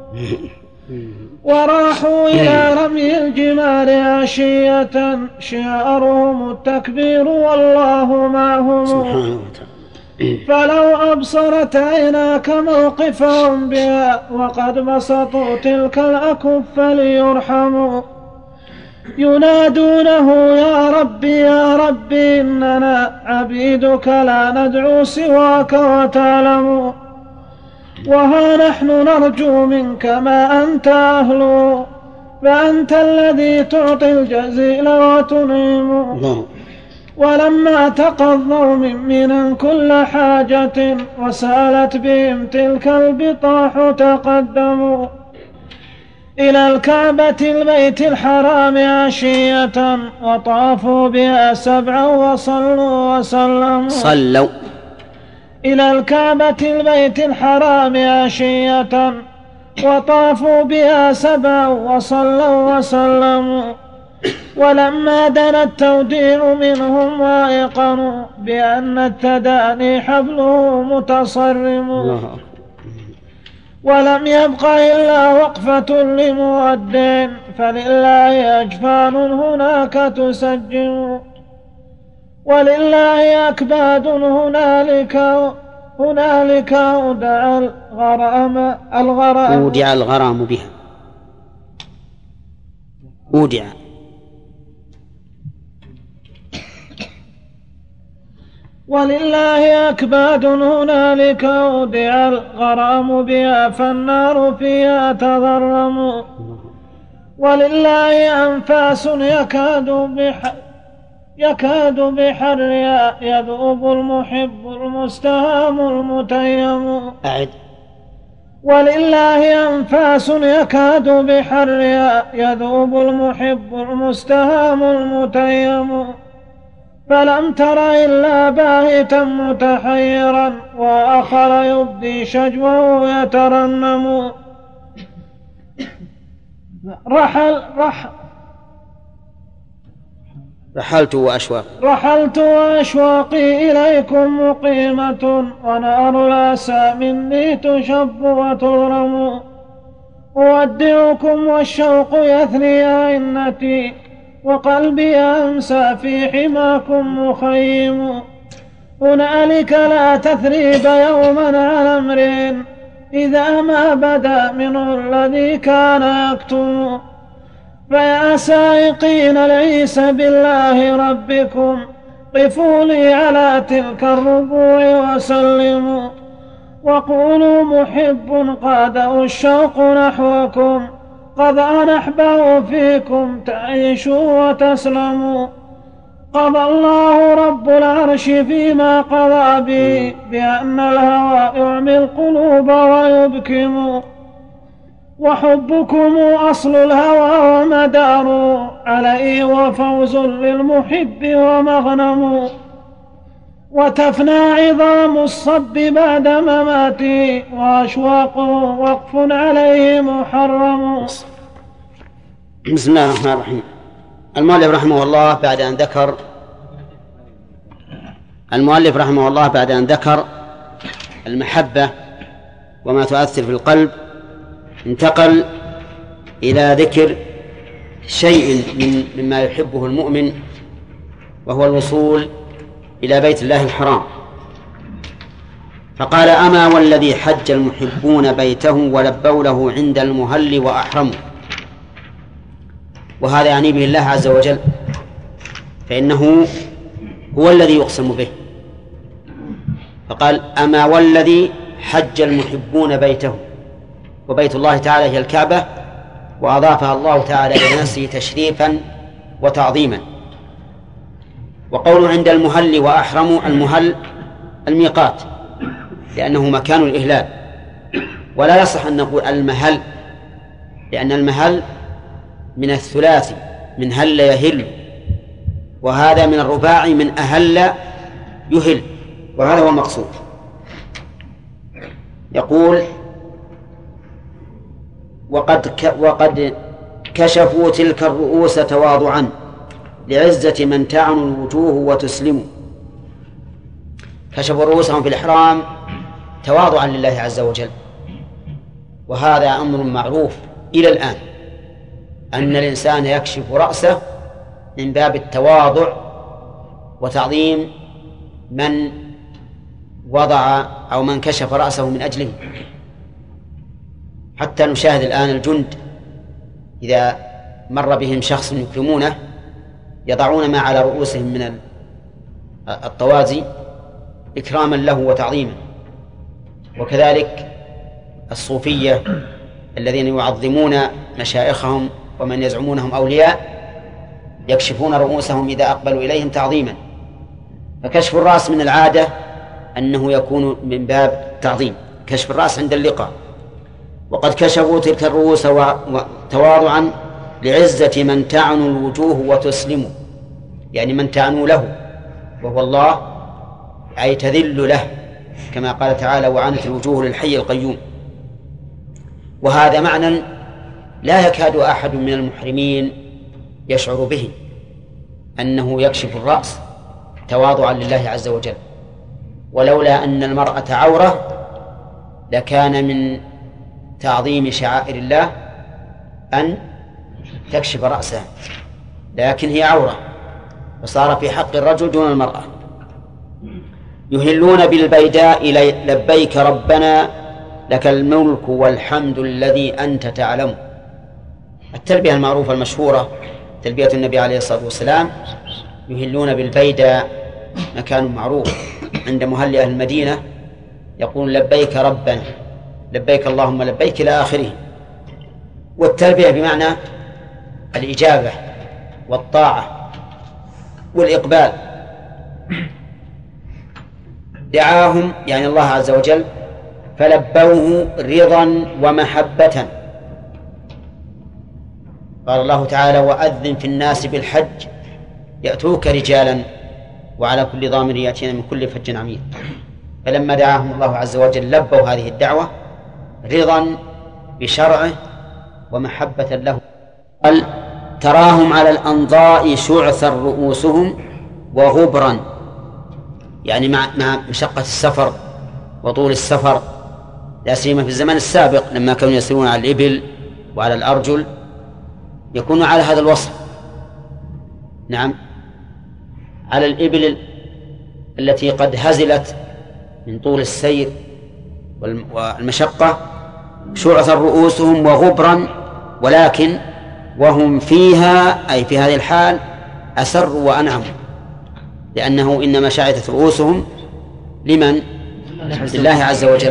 وراحوا إلى رمي الجمال عشية شعارهم التكبير والله معهم. فلو أبصرت عيناك موقفهم بها وقد بسطوا تلك الأكف ليرحموا. ينادونه يا ربي يا ربي إننا عبيدك لا ندعو سواك وتعلم. وها نحن نرجو منك ما أنت أهله فأنت الذي تعطي الجزيل وتنعم. ولما تقضوا من منى كل حاجة وسالت بهم تلك البطاح تقدموا إلى الكعبة البيت الحرام عشية وطافوا بها 7 وصلوا وسلموا. صلوا إلى الكعبة البيت الحرام عشية وطافوا بها 7 وصلوا وسلموا. ولما دنا التوديع منهم وايقنوا بأن التداني حبله متصرم. ولم يبق إلا وقفة لمؤد فلله أجفان هناك تسجم. ولله أكباد هنالك أودع الغرام بها. أودع ولله أكباد هنالك أودع الغرام بها فالنار فيها تضرم. ولله أنفاس يكاد بحرها يذوب المحب المستهام المتيم. أعد. ولله أنفاس يكاد بحرها يذوب المحب المستهام المتيم. فلم تر إلا باهتا متحيرا وآخر يبدي شجوه يترنم. رحلت وأشواقي إليكم مقيمة ونار الأسى مني تشب وتغرم. أودعكم والشوق يثني أئنتي وقلبي أمسى في حماكم مخيم. هنالك لا تثريب يوما على امرئ إذا ما بدا منه الذي كان يكتم. فيا سائقين ليس بالله ربكم قفوا لي على تلك الربوع وسلموا، وقولوا محب قاده الشوق نحوكم قد أنحبه فيكم تعيشوا وتسلموا. قضى الله رب العرش فيما قضى بي بأن الهوى يعمي القلوب ويبكم، وحبكم أصل الهوى ومدار عليه وفوز للمحب ومغنم، وتفنى عظام الصب بعد مماتي وأشواق وقف عليه محرم. بسم الله الرحمن الرحيم. المؤلف رحمه الله بعد أن ذكر المحبة وما تؤثر في القلب انتقل إلى ذكر شيء مما يحبه المؤمن، وهو الوصول إلى بيت الله الحرام. فقال: أما والذي حج المحبون بيته ولبوا له عند المهل وأحرموا. وهذا يعني به الله عز وجل، فإنه هو الذي يقسم به. فقال: أما والذي حج المحبون بيته، وبيت الله تعالى هي الكعبة، وأضافها الله تعالى إلى نفسه تشريفا وتعظيما. وقول عند المهل وأحرموا، المهل الميقات لأنه مكان الإهلال، ولا يصح أن نقول المهل، لأن المهل من الثلاثي من هل يهل، وهذا من الرباعي من أهل يهل، وهذا هو المقصود. يقول: وقد كشفوا تلك الرؤوس تواضعا لعزة من تعنو الوجوه وتسلم. كشفوا رؤوسهم في الإحرام تواضعا لله عز وجل، وهذا أمر معروف إلى الآن، أن الإنسان يكشف رأسه من باب التواضع وتعظيم من وضع أو من كشف رأسه من أجله. حتى نشاهد الآن الجند إذا مر بهم شخص يكرمونه يضعون ما على رؤوسهم من الطوازي إكراما له وتعظيما. وكذلك الصوفية الذين يعظمون مشايخهم ومن يزعمونهم أولياء يكشفون رؤوسهم إذا أقبلوا إليهم تعظيما. فكشف الرأس من العادة أنه يكون من باب تعظيم، كشف الرأس عند اللقاء. وقد كشفوا تلك الرؤوس تواضعا لعزة من تعنو الوجوه وتسلم، يعني من تعنو له وهو الله، أي تذل له، كما قال تعالى: وعنت الوجوه للحي القيوم. وهذا معنى لا يكاد أحد من المحرمين يشعر به، أنه يكشف الرأس تواضعا لله عز وجل. ولولا أن المرأة عورة لكان من تعظيم شعائر الله أن تكشف رأسها، لكن هي عورة، فصار في حق الرجل دون المرأة. يهلون بالبيداء لبيك ربنا لك الملك والحمد الذي أنت تعلم. التلبية المعروفة المشهورة تلبية النبي عليه الصلاة والسلام. يهلون بالبيداء مكان معروف عند مهل أهل المدينة، يقول: لبيك ربنا، لبيك اللهم لبيك، إلى آخره. والتلبية بمعنى الإجابة والطاعة والإقبال. دعاهم يعني الله عز وجل فلبوه رضا ومحبة. قال الله تعالى: وأذن في الناس بالحج يأتوك رجالا وعلى كل ضامر يأتين من كل فج عميق. فلما دعاهم الله عز وجل لبوا هذه الدعوة رضا بشرعه ومحبة له. قال: تراهم على الأنضاء شعثا رؤوسهم وغبرا، يعني مع مشقة السفر وطول السفر، لا سيما في الزمان السابق لما كانوا يسيرون على الإبل وعلى الأرجل يكونوا على هذا الوصف. نعم، على الإبل التي قد هزلت من طول السير والمشقة، شعثا رؤوسهم وغبرا، ولكن وهم فيها أي في هذه الحال أسروا وأنعموا، لأنه إنما شعثت رؤوسهم لمن؟ لله عز وجل.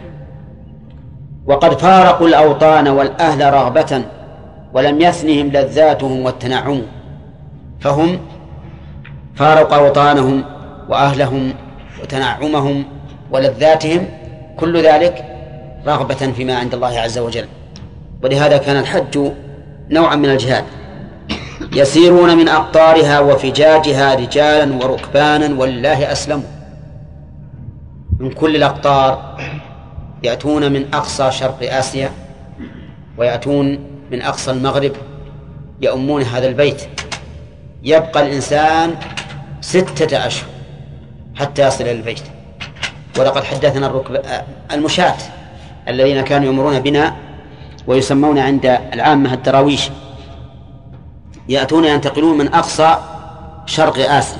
وقد فارقوا الأوطان والأهل رغبة ولم يثنهم لذاتهم والتنعم، فهم فارقوا أوطانهم وأهلهم وتنعمهم ولذاتهم، كل ذلك رغبة فيما عند الله عز وجل. ولهذا كان الحج نوعا من الجهاد، يسيرون من أقطارها وفجاجها رجالا وركبانا ولله أسلموا. من كل الأقطار، يأتون من أقصى شرق آسيا ويأتون من أقصى المغرب، يؤمون هذا البيت. يبقى الإنسان 6 أشهر حتى يصل إلى البيت. ولقد حدثنا المشاة الذين كانوا يمرون بنا ويسمون عند العامة الدراويش، يأتون ينتقلون من أقصى شرق آسيا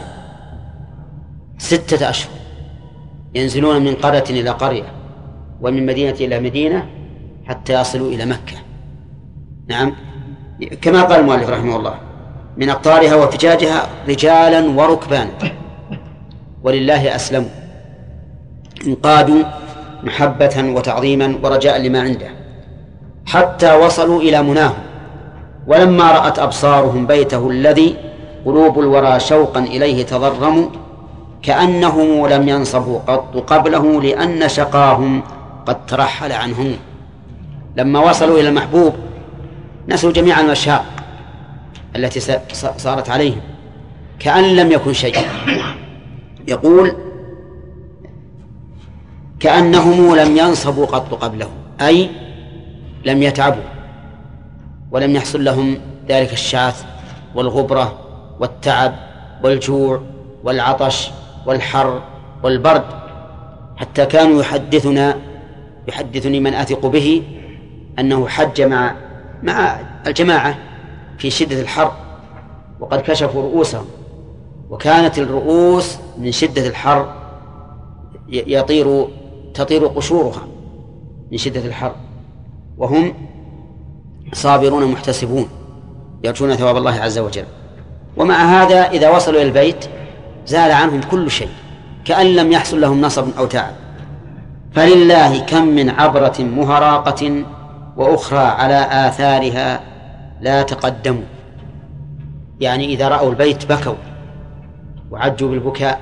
6 أشهر، ينزلون من قرية إلى قرية ومن مدينة إلى مدينة حتى يصلوا إلى مكة. نعم، كما قال المؤلف رحمه الله: من أقطارها وفجاجها رجالا وركبانا ولله أسلموا، انقادوا محبة وتعظيما ورجاء لما عنده حتى وصلوا إلى مناهم. ولما رأت أبصارهم بيته الذي قلوب الورى شوقا إليه تضرموا، كأنهم لم ينصبوا قط قبله لأن شقاهم قد ترحل عنهم. لما وصلوا إلى المحبوب نسوا جميع المشاق التي صارت عليهم كأن لم يكن شيء. يقول: كأنهم لم ينصبوا قط قبله، أي لم يتعبوا ولم يحصل لهم ذلك الشعث والغبرة والتعب والجوع والعطش والحر والبرد، حتى كانوا يحدثني من أثق به أنه حج مع الجماعة في شدة الحر وقد كشفوا رؤوسهم، وكانت الرؤوس من شدة الحر تطير قشورها من شدة الحر، وهم صابرون محتسبون يرجون ثواب الله عز وجل. ومع هذا إذا وصلوا إلى البيت زال عنهم كل شيء كأن لم يحصل لهم نصب أو تعب. فلله كم من عبرة مهراقة وأخرى على آثارها لا تقدموا، يعني إذا رأوا البيت بكوا وعجوا بالبكاء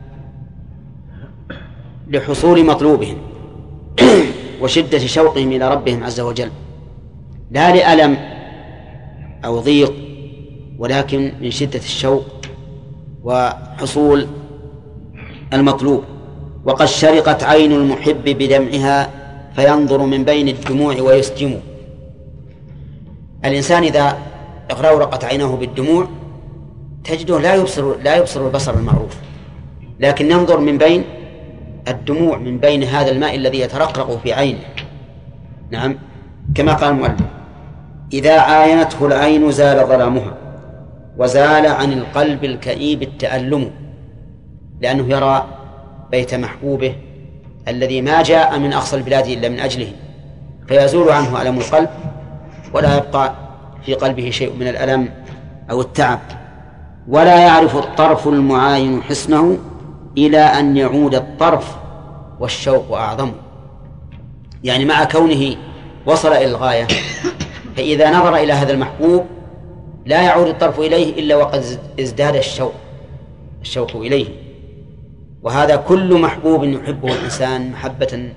لحصول مطلوبهم وشدة شوقهم إلى ربهم عز وجل، لا لألم أو ضيق، ولكن من شدة الشوق وحصول المطلوب. وقد شرقت عين المحب بدمعها فينظر من بين الدموع ويسجم. الإنسان إذا اغرقت عينه بالدموع تجده لا يبصر البصر المعروف، لكن ينظر من بين الدموع، من بين هذا الماء الذي يترقرق في عينه. نعم، كما قال المؤلف: إذا عاينته العين زال ظلامها وزال عن القلب الكئيب التألم، لأنه يرى بيت محبوبه الذي ما جاء من أقصى البلاد إلا من أجله، فيزول عنه ألم القلب ولا يبقى في قلبه شيء من الألم أو التعب. ولا يعرف الطرف المعاين حسنه إلى أن يعود الطرف والشوق أعظم، يعني مع كونه وصل إلى الغاية، فإذا نظر إلى هذا المحبوب لا يعود الطرف إليه إلا وقد ازداد الشوق إليه. وهذا كل محبوب يحبه الإنسان محبة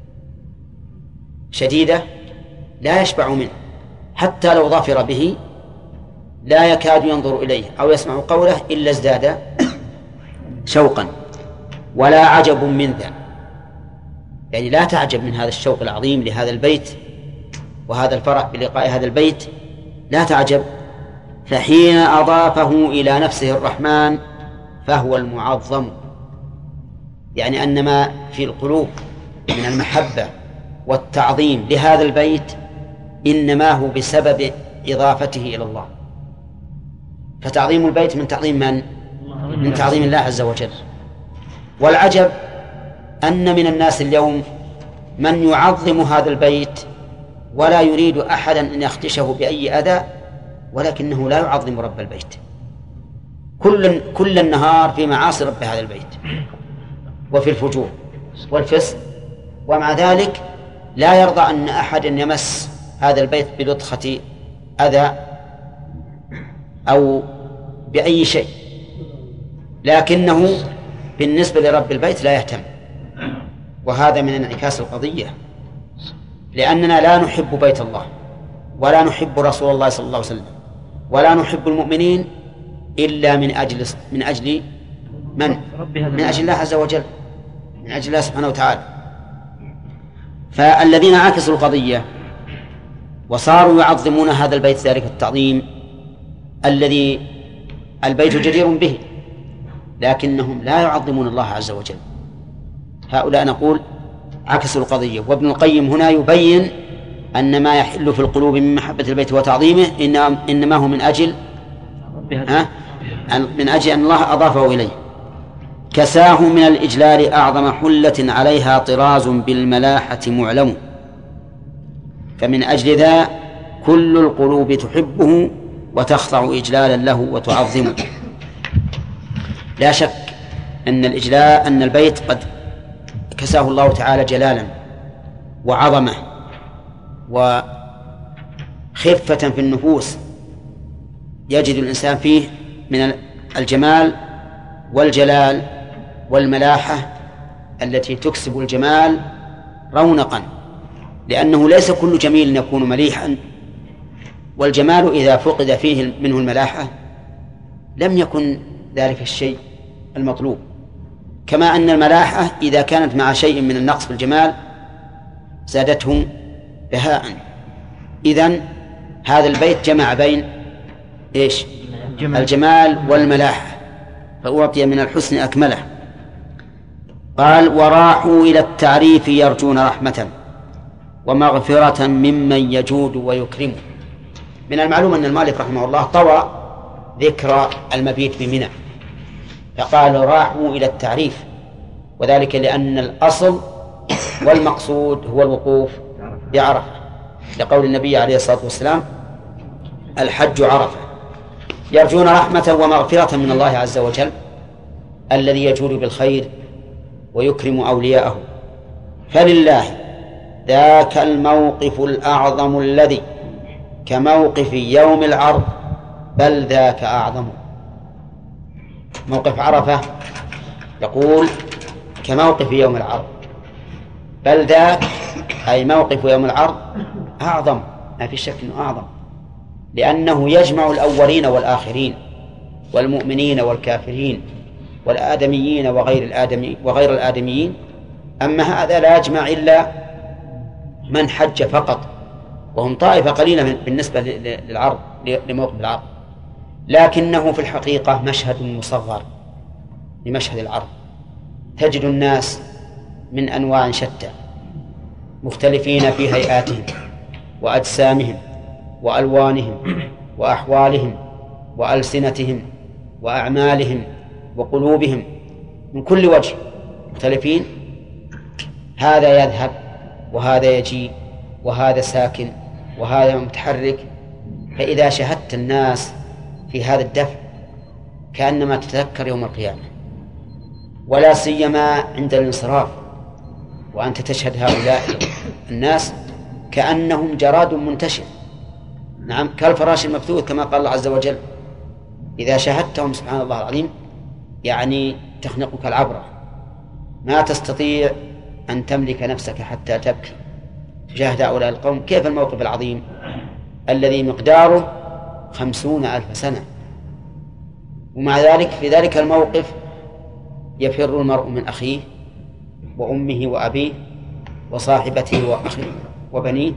شديدة لا يشبع منه، حتى لو ظفر به لا يكاد ينظر إليه أو يسمع قوله إلا ازداد شوقا. ولا عجب من ذا، يعني لا تعجب من هذا الشوق العظيم لهذا البيت وهذا الفرح بلقاء هذا البيت، لا تعجب. فحين أضافه إلى نفسه الرحمن فهو المعظم، يعني أن ما في القلوب من المحبة والتعظيم لهذا البيت إنما هو بسبب إضافته إلى الله. فتعظيم البيت من تعظيم من؟ من تعظيم الله عز وجل. والعجب أن من الناس اليوم من يعظم هذا البيت ولا يريد أحدا أن يخدشه بأي أذى ولكنه لا يعظم رب البيت، كل النهار في معاصي رب هذا البيت وفي الفجور والفسق، ومع ذلك لا يرضى أن أحد يمس هذا البيت بلطخة أذى أو بأي شيء، لكنه بالنسبة لرب البيت لا يهتم. وهذا من انعكاس القضية، لأننا لا نحب بيت الله ولا نحب رسول الله صلى الله عليه وسلم ولا نحب المؤمنين إلا من أجل من؟ من أجل الله عز وجل، من أجل الله سبحانه وتعالى. فالذين عكسوا القضية وصاروا يعظمون هذا البيت ذلك التعظيم الذي البيت جدير به، لكنهم لا يعظمون الله عز وجل، هؤلاء نقول عكسوا القضية. وابن القيم هنا يبين أن ما يحل في القلوب من محبة البيت وتعظيمه إنما هو من أجل أن الله أضافه إليه. كساه من الإجلال أعظم حلة عليها طراز بالملاحة معلم، فمن أجل ذا كل القلوب تحبه وتخضع إجلالا له وتعظمه. لا شك أن البيت قد كساه الله تعالى جلالا وعظمة وخفة في النفوس، يجد الإنسان فيه من الجمال والجلال والملاحة التي تكسب الجمال رونقا، لأنه ليس كل جميل يكون مليحا، والجمال إذا فقد فيه منه الملاحة لم يكن ذلك الشيء المطلوب، كما أن الملاحة إذا كانت مع شيء من النقص في الجمال زادته بهاء. إذن هذا البيت جمع بين إيش؟ الجمال والملاحة، فأعطي من الحسن أكمله. قال وراحوا إلى التعريف يرجون رحمة ومغفرة ممن يجود ويكرم. من المعلوم أن المالك رحمه الله طوى ذكر المبيت بمنى، فقال راحوا إلى التعريف، وذلك لأن الأصل والمقصود هو الوقوف بعرفة، لقول النبي عليه الصلاة والسلام الحج عرفة. يرجون رحمة ومغفرة من الله عز وجل الذي يجود بالخير ويكرم أولياءه. فلله ذاك الموقف الأعظم الذي كموقف يوم العرض بل ذاك أعظم. موقف عرفة يقول كموقف يوم العرض، بل ذاك أي موقف يوم العرض أعظم، ما في شك أنه أعظم، لأنه يجمع الأولين والآخرين والمؤمنين والكافرين والآدميين وغير الآدميين. أما هذا لا يجمع إلا من حج فقط، وهم طائفة قليلة بالنسبة للعرض، لموقف العرض، لكنه في الحقيقة مشهد مصغر لمشهد العرض. تجد الناس من أنواع شتى مختلفين في هيئاتهم وأجسامهم وألوانهم وأحوالهم وألسنتهم وأعمالهم وقلوبهم، من كل وجه مختلفين، هذا يذهب وهذا يجي وهذا ساكن وهذا متحرك. فإذا شاهدت الناس في هذا الدفع كأنما تتذكر يوم القيامة، ولا سيما عند الانصراف وأنت تشهد هؤلاء الناس كأنهم جراد منتشر، نعم كالفراش المبثوث كما قال الله عز وجل. إذا شاهدتهم سبحان الله العظيم يعني تخنقك العبرة، ما تستطيع أن تملك نفسك حتى تبكي تشاهد هؤلاء القوم. كيف الموقف العظيم الذي مقداره 50,000 سنة، ومع ذلك في ذلك الموقف يفر المرء من أخيه وأمه وأبيه وصاحبته وأخيه وبنيه،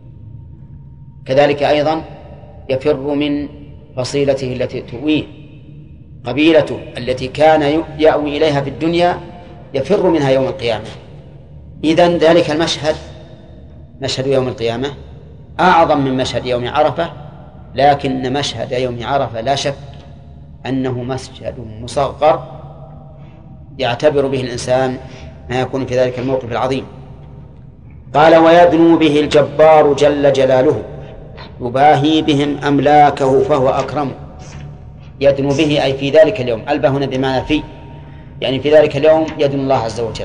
كذلك أيضا يفر من فصيلته التي تؤويه، قبيلته التي كان يأوي إليها في الدنيا يفر منها يوم القيامة. إذن ذلك المشهد مشهد يوم القيامة أعظم من مشهد يوم عرفة، لكن مشهد يوم عرفة لا شك أنه مشهد مصغر يعتبر به الإنسان ما يكون في ذلك الموقف العظيم. قال ويدنو به الجبار جل جلاله يباهي بهم أملاكه فهو أكرم. يدنو به أي في ذلك اليوم، ألبه هنا بمعنى في، يعني في ذلك اليوم يدنو الله عز وجل.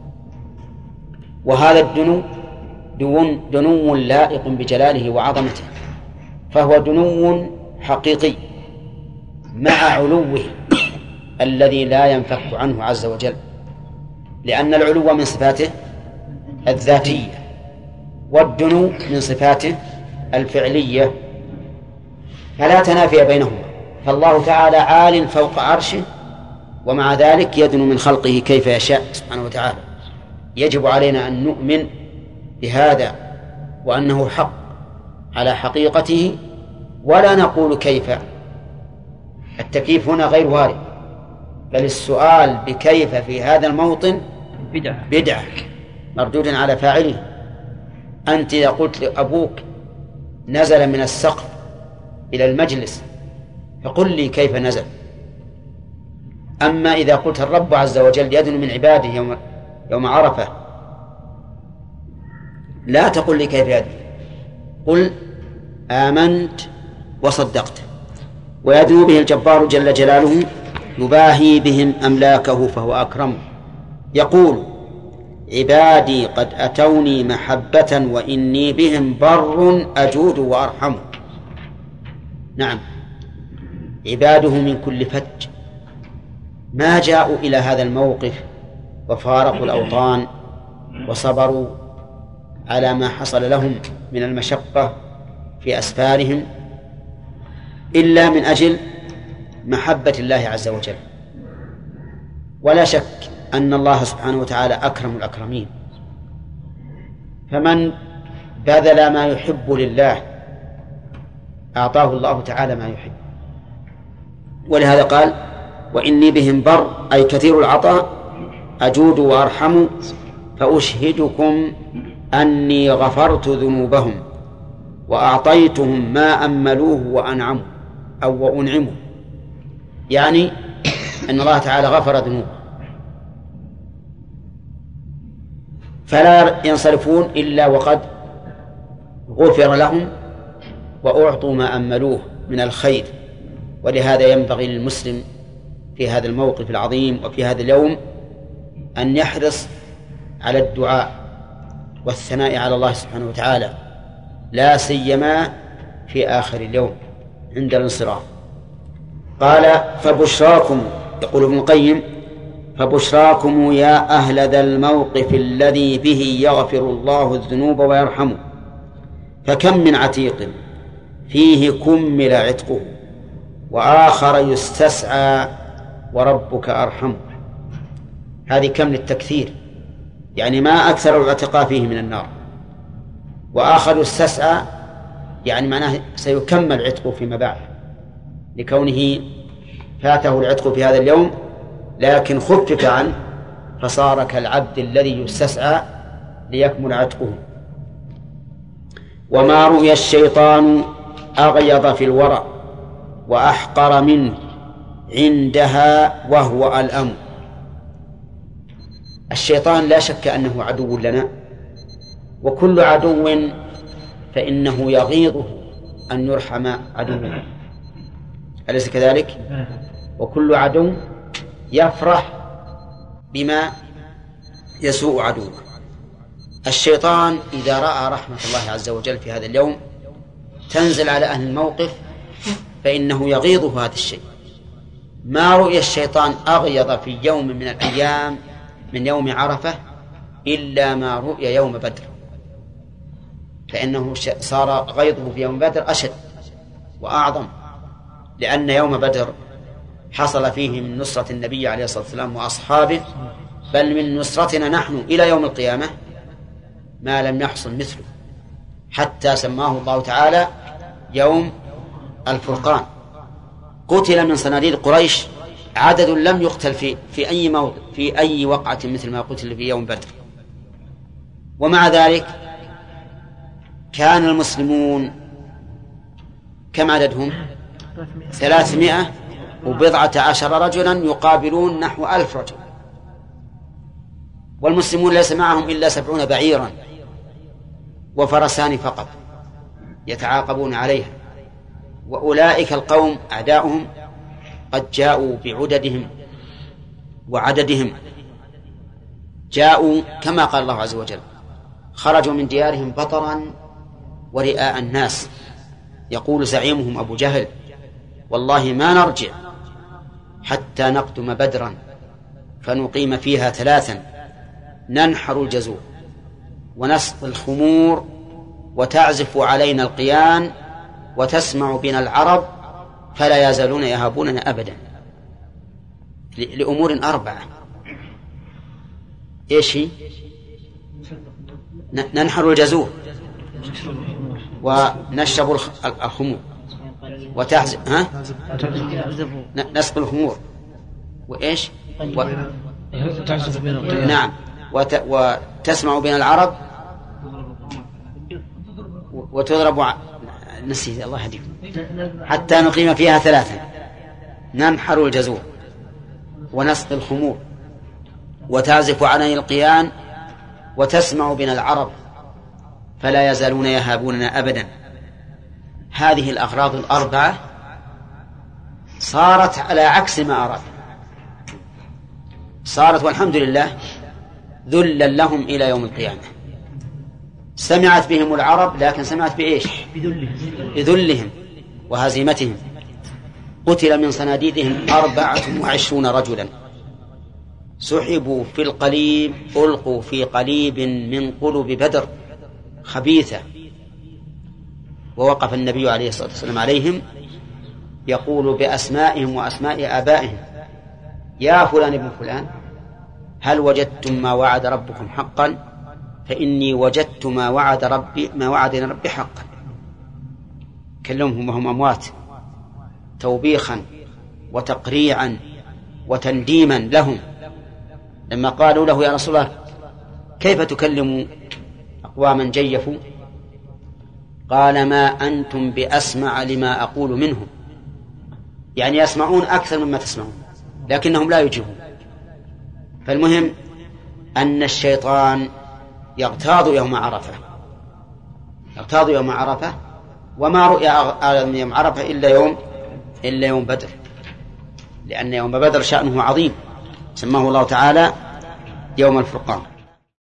وهذا الدنو دنو لائق بجلاله وعظمته، فهو دنو حقيقي مع علوه الذي لا ينفك عنه عز وجل، لأن العلو من صفاته الذاتية والدنو من صفاته الفعلية، فلا تنافي بينهما. فالله تعالى عال فوق عرشه، ومع ذلك يدنو من خلقه كيف يشاء سبحانه وتعالى. يجب علينا أن نؤمن بهذا وأنه حق على حقيقته، ولا نقول كيف. التكييف هنا غير وارد، بل السؤال بكيف في هذا الموطن بدعة مردود على فاعله. أنت إذا قلت لأبوك نزل من السقف إلى المجلس فقل لي كيف نزل. أما إذا قلت الرب عز وجل يدنو من عباده يوم عرفة لا تقل لي كيف يدنو، قل آمنت وصدقت. ويدنو به الجبار جل جلاله يباهي بهم أملاكه فهو أكرم. يقول عبادي قد أتوني محبة وإني بهم بر أجود وأرحم. نعم، عباده من كل فج ما جاءوا إلى هذا الموقف وفارقوا الأوطان وصبروا على ما حصل لهم من المشقة في أسفارهم إلا من أجل محبة الله عز وجل. ولا شك أن الله سبحانه وتعالى أكرم الأكرمين، فمن بذل ما يحب لله أعطاه الله تعالى ما يحب. ولهذا قال وإني بهم بر أي كثير العطاء أجود وأرحم، فأشهدكم أني غفرت ذنوبهم وأعطيتهم ما أملوه وأنعموا أو وأنعموا، يعني أن الله تعالى غفر ذنوبهم فلا ينصرفون إلا وقد غفر لهم وأعطوا ما أملوه من الخير. ولهذا ينبغي للمسلم في هذا الموقف العظيم وفي هذا اليوم أن يحرص على الدعاء والثناء على الله سبحانه وتعالى، لا سيما في آخر اليوم عند الانصراف. قال فبشراكم، يقول ابن القيم فبشراكم يا أهل ذا الموقف الذي به يغفر الله الذنوب ويرحمه، فكم من عتيق فيه كمل عتقه وآخر يستسعى وربك أرحم. هذه كم للتكثير، يعني ما أكثر العتقاء فيه من النار. وآخر يستسعى يعني معناه سيكمل عتقه فيما بعد، لكونه فاته العتق في هذا اليوم لكن خفف عنه فصار كالعبد الذي يستسعى ليكمل عتقه. وما رؤي الشيطان أغيض في الورى وأحقر منه عندها وهو الأمر. الشيطان لا شك أنه عدو لنا، وكل عدو فإنه يغيظه أن يرحم عدوه، أليس كذلك؟ وكل عدو يفرح بما يسوء عدوه. الشيطان إذا رأى رحمة الله عز وجل في هذا اليوم تنزل على أهل الموقف فإنه يغيظه هذا الشيء. ما رؤي الشيطان أغيظ في يوم من الأيام من يوم عرفة إلا ما رؤي يوم بدر، فإنه صار غيظه في يوم بدر أشد وأعظم، لأن يوم بدر حصل فيه من نصرة النبي عليه الصلاة والسلام وأصحابه، بل من نصرتنا نحن إلى يوم القيامة ما لم يحصل مثله، حتى سماه الله تعالى يوم الفرقان. قتل من صناديد قريش عدد لم يقتل في أي موضع في أي وقعة مثل ما قتل في يوم بدر. ومع ذلك كان المسلمون كم عددهم؟ 310 رجلا يقابلون نحو 1000 رجل، والمسلمون ليس معهم إلا 70 بعيرا وفرسان فقط، يتعاقبون عليها. وأولئك القوم أعداؤهم قد جاءوا بعددهم وعددهم، جاءوا كما قال الله عز وجل: خرجوا من ديارهم بطرا ورئاء الناس. يقول زعيمهم أبو جهل: والله ما نرجع حتى نقدم بدرا فنقيم فيها 3: ننحر الجزور ونسقي الخمور وتعزف علينا القيان وتسمع بنا العرب فلا يزالون يهابوننا أبدا. لأمور 4. إيش هي؟ ننحر الجزور ونشرب الخمور نسقي الخمور وإيش نعم وتسمع بين العرب وتضرب نسيت الله يهديكم حتى نقيم فيها 3: ننحر الجزور ونسقي الخمور وتعزف علينا القيان وتسمع بنا العرب فلا يزالون يهابوننا أبدا. هذه الأغراض ال4 صارت على عكس ما أراد، صارت والحمد لله ذلا لهم إلى يوم القيامة. سمعت بهم العرب لكن سمعت بإيش؟ بذلهم وهزيمتهم. قتل من صناديدهم 24 رجلا، سحبوا في القليب، ألقوا في قليب من قلوب بدر خبيثة. ووقف النبي عليه الصلاة والسلام عليهم يقول بأسمائهم وأسماء آبائهم: يا فلان ابن فلان، هل وجدتم ما وعد ربكم حقا؟ فإني وجدت ما وعدنا ربي حقا. كلمهم وهم أموات توبيخا وتقريعا وتنديما لهم لما قالوا له: يا رسول الله كيف تكلم أقواما جيفوا؟ قال: ما أنتم بأسمع لما أقول منهم، يعني يسمعون أكثر مما تسمعون لكنهم لا يجيبون. فالمهم أن الشيطان يغتاظ يوم عرفة، يغتاظ يوم عرفة، وما رؤيا أعلم يوم عرفة إلا يوم بدر، لأن يوم بدر شأنه عظيم، سماه الله تعالى يوم الفرقان.